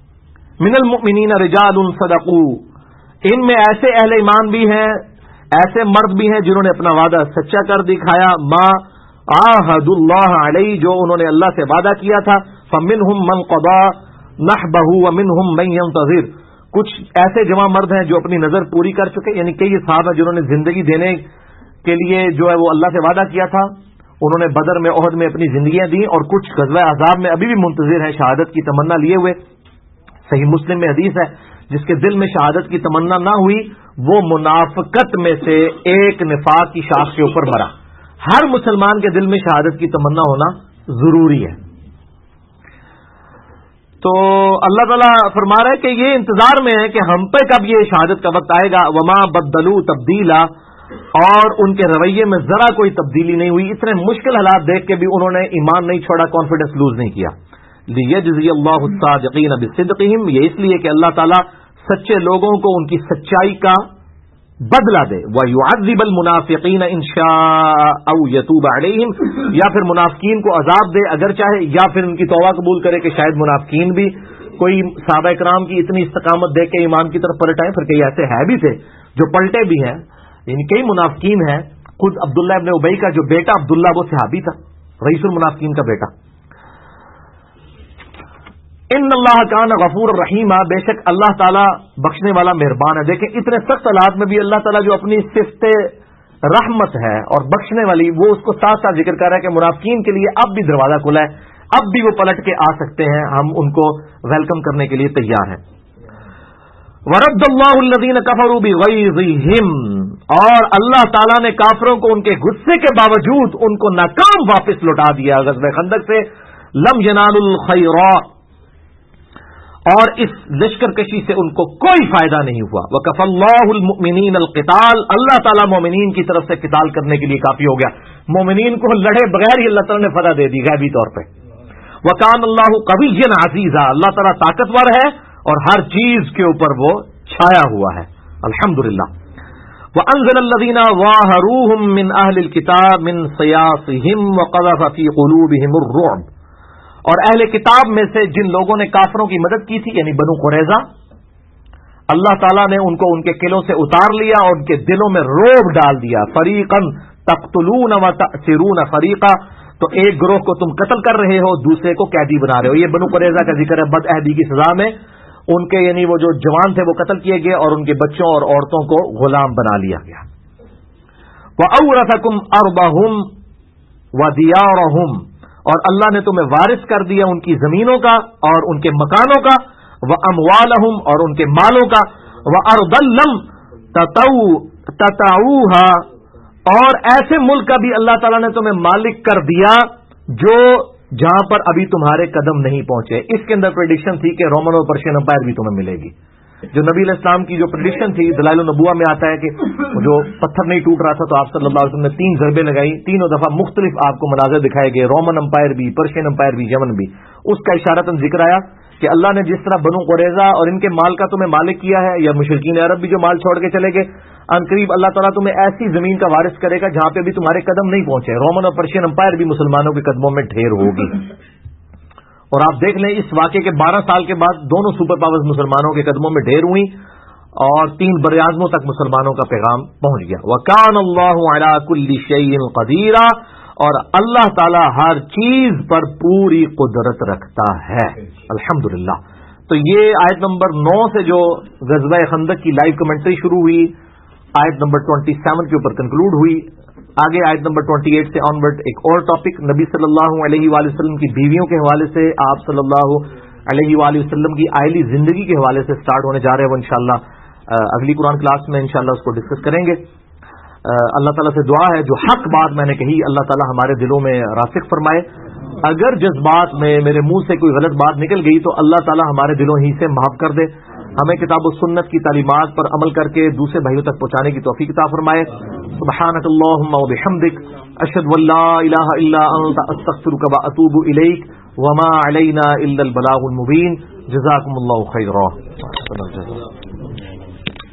من المؤمنین رجال صدقوا، ان میں ایسے اہل ایمان بھی ہیں، ایسے مرد بھی ہیں جنہوں نے اپنا وعدہ سچا کر دکھایا، ما عاہد اللہ علیہ، جو انہوں نے اللہ سے وعدہ کیا تھا، فمنہم من قضى نحبہ ومنہم من ينتظر، کچھ ایسے جمع مرد ہیں جو اپنی نظر پوری کر چکے، یعنی کئی صحابہ جنہوں نے زندگی دینے کے لیے جو ہے وہ اللہ سے وعدہ کیا تھا، انہوں نے بدر میں، احد میں اپنی زندگیاں دیں، اور کچھ غزوہ احزاب میں ابھی بھی منتظر ہیں شہادت کی تمنا لیے ہوئے۔ صحیح مسلم میں حدیث ہے جس کے دل میں شہادت کی تمنا نہ ہوئی وہ منافقت میں سے ایک نفاق کی شاخ کے اوپر مرا۔ ہر مسلمان کے دل میں شہادت کی تمنا ہونا ضروری ہے۔ تو اللہ تعالیٰ فرما رہا ہے کہ یہ انتظار میں ہے کہ ہم پہ کب یہ شہادت کا وقت آئے گا۔ وما بدلوا تبدیلا، اور ان کے رویے میں ذرا کوئی تبدیلی نہیں ہوئی، اتنے مشکل حالات دیکھ کے بھی انہوں نے ایمان نہیں چھوڑا، کانفیڈنس لوز نہیں کیا۔ لیجزی اللہ الصادقین بصدقہم، یہ اس لیے کہ اللہ تعالیٰ سچے لوگوں کو ان کی سچائی کا بدلہ دے، وَيُعَذِّبَ الْمُنَافِقِينَ إِن شَاءَ أَوْ يَتُوبَ عَلَيْهِمْ، یا پھر منافقین کو عذاب دے اگر چاہے، یا پھر ان کی توبہ قبول کرے کہ شاید منافقین بھی کوئی صحابہ کرام کی اتنی استقامت دیکھ کے ایمان کی طرف پلٹائیں، پھر کئی ایسے ہے بھی تھے جو پلٹے بھی ہیں، یعنی کئی منافقین ہیں، خود عبداللہ ابن ابی کا جو بیٹا عبداللہ وہ صحابی تھا، رئیس المنافقین کا بیٹا۔ ان اللہ کان غفور الرحیم، بے شک اللہ تعالیٰ بخشنے والا مہربان ہے۔ دیکھیں اتنے سخت حالات میں بھی اللہ تعالیٰ جو اپنی صفت رحمت ہے اور بخشنے والی، وہ اس کو ساتھ ساتھ ذکر کر رہا ہے کہ منافقین کے لیے اب بھی دروازہ کھلا ہے، اب بھی وہ پلٹ کے آ سکتے ہیں، ہم ان کو ویلکم کرنے کے لیے تیار ہیں۔ ورد اللہ الذین کفروا بغیظہم، اور اللہ تعالیٰ نے کافروں کو ان کے غصے کے باوجود ان کو ناکام واپس لوٹا دیا غزوہ خندق سے۔ لم ینالوا الخیر، اور اس لشکر کشی سے ان کو کوئی فائدہ نہیں ہوا۔ وکفى اللہ المؤمنین القتال، اللہ تعالیٰ مومنین کی طرف سے قتال کرنے کے لیے کافی ہو گیا، مومنین کو لڑے بغیر ہی اللہ تعالیٰ نے فتح دے دی غیبی طور پہ۔ وکان اللہ قویا عزیزا، اللہ تعالیٰ طاقتور ہے اور ہر چیز کے اوپر وہ چھایا ہوا ہے، الحمدللہ۔ وانزل الذین ظاہروہم من اہل الکتاب من صیاصہم وقذف فی قلوبہم الرعب، اور اہل کتاب میں سے جن لوگوں نے کافروں کی مدد کی تھی یعنی بنو قریظہ، اللہ تعالیٰ نے ان کو ان کے قلعوں سے اتار لیا اور ان کے دلوں میں رعب ڈال دیا. فریقاً تقتلون و تأسرون فریقا، تو ایک گروہ کو تم قتل کر رہے ہو، دوسرے کو قیدی بنا رہے ہو. یہ بنو قریظہ کا ذکر ہے. بد عہدی کی سزا میں ان کے یعنی وہ جو جوان تھے وہ قتل کیے گئے اور ان کے بچوں اور عورتوں کو غلام بنا لیا گیا. وَأَوْرَثَكُمْ أَرْضَهُمْ وَدِيَارَهُمْ، اور اللہ نے تمہیں وارث کر دیا ان کی زمینوں کا اور ان کے مکانوں کا، وَأَمْوَالَهُمْ، اور ان کے مالوں کا، وَأَرْضًا لَّمْ تَطَئُوهَا، اور ایسے ملک کا بھی اللہ تعالیٰ نے تمہیں مالک کر دیا جو جہاں پر ابھی تمہارے قدم نہیں پہنچے. اس کے اندر پریڈکشن تھی کہ رومن اور پرشین امپائر بھی تمہیں ملے گی. جو نبی علیہ السلام کی جو پریڈکشن تھی، دلائل النبوہ میں آتا ہے کہ جو پتھر نہیں ٹوٹ رہا تھا تو آپ صلی اللہ علیہ وسلم نے 3 ضربیں لگائی، تینوں دفعہ مختلف آپ کو مناظر دکھائے گئے، رومن امپائر بھی، پرشین امپائر بھی، یمن بھی. اس کا اشارتاً ذکر آیا کہ اللہ نے جس طرح بنو قریظہ اور ان کے مال کا تمہیں مالک کیا ہے، یا مشرکین عرب بھی جو مال چھوڑ کے چلے گئے، عنقریب اللہ تعالیٰ تمہیں ایسی زمین کا وارث کرے گا جہاں پہ بھی تمہارے قدم نہیں پہنچے. رومن اور پرشین امپائر بھی مسلمانوں کے قدموں میں ڈھیر ہوگی. اور آپ دیکھ لیں اس واقعے کے 12 سال کے بعد دونوں سپر پاورز مسلمانوں کے قدموں میں ڈھیر ہوئی اور 3 براعظموں تک مسلمانوں کا پیغام پہنچ گیا. وَكَانَ اللَّهُ عَلَى كُلِّ شَيْءٍ قَدِيرًا، اور اللہ تعالی ہر چیز پر پوری قدرت رکھتا ہے. الحمدللہ. تو یہ آیت نمبر 9 سے جو غزوہ خندق کی لائیو کمنٹری شروع ہوئی، آیت نمبر 27 کے اوپر کنکلوڈ ہوئی. آگے آیت نمبر 28 سے آنورڈ ایک اور ٹاپک نبی صلی اللہ علیہ وآلہ وسلم کی بیویوں کے حوالے سے، آپ صلی اللہ علیہ وآلہ وسلم کی آئلی زندگی کے حوالے سے سٹارٹ ہونے جا رہے ہیں. وہ انشاءاللہ اگلی قرآن کلاس میں انشاءاللہ اس کو ڈسکس کریں گے. اللہ تعالیٰ سے دعا ہے جو حق بات میں نے کہی اللہ تعالیٰ ہمارے دلوں میں راسخ فرمائے. اگر جذبات میں میرے منہ سے کوئی غلط بات نکل گئی تو اللہ تعالیٰ ہمارے دلوں ہی سے معاف کر دے. ہمیں کتاب و سنت کی تعلیمات پر عمل کر کے دوسرے بھائیوں تک پہنچانے کی توفیق عطا فرمائے. سبحانک اللہم و بحمدک، اشہد ان لا الہ الا انت، استغفرک و اتوب الیک، وما علینا الا البلاغ المبین. جزاکم اللہ خیرا.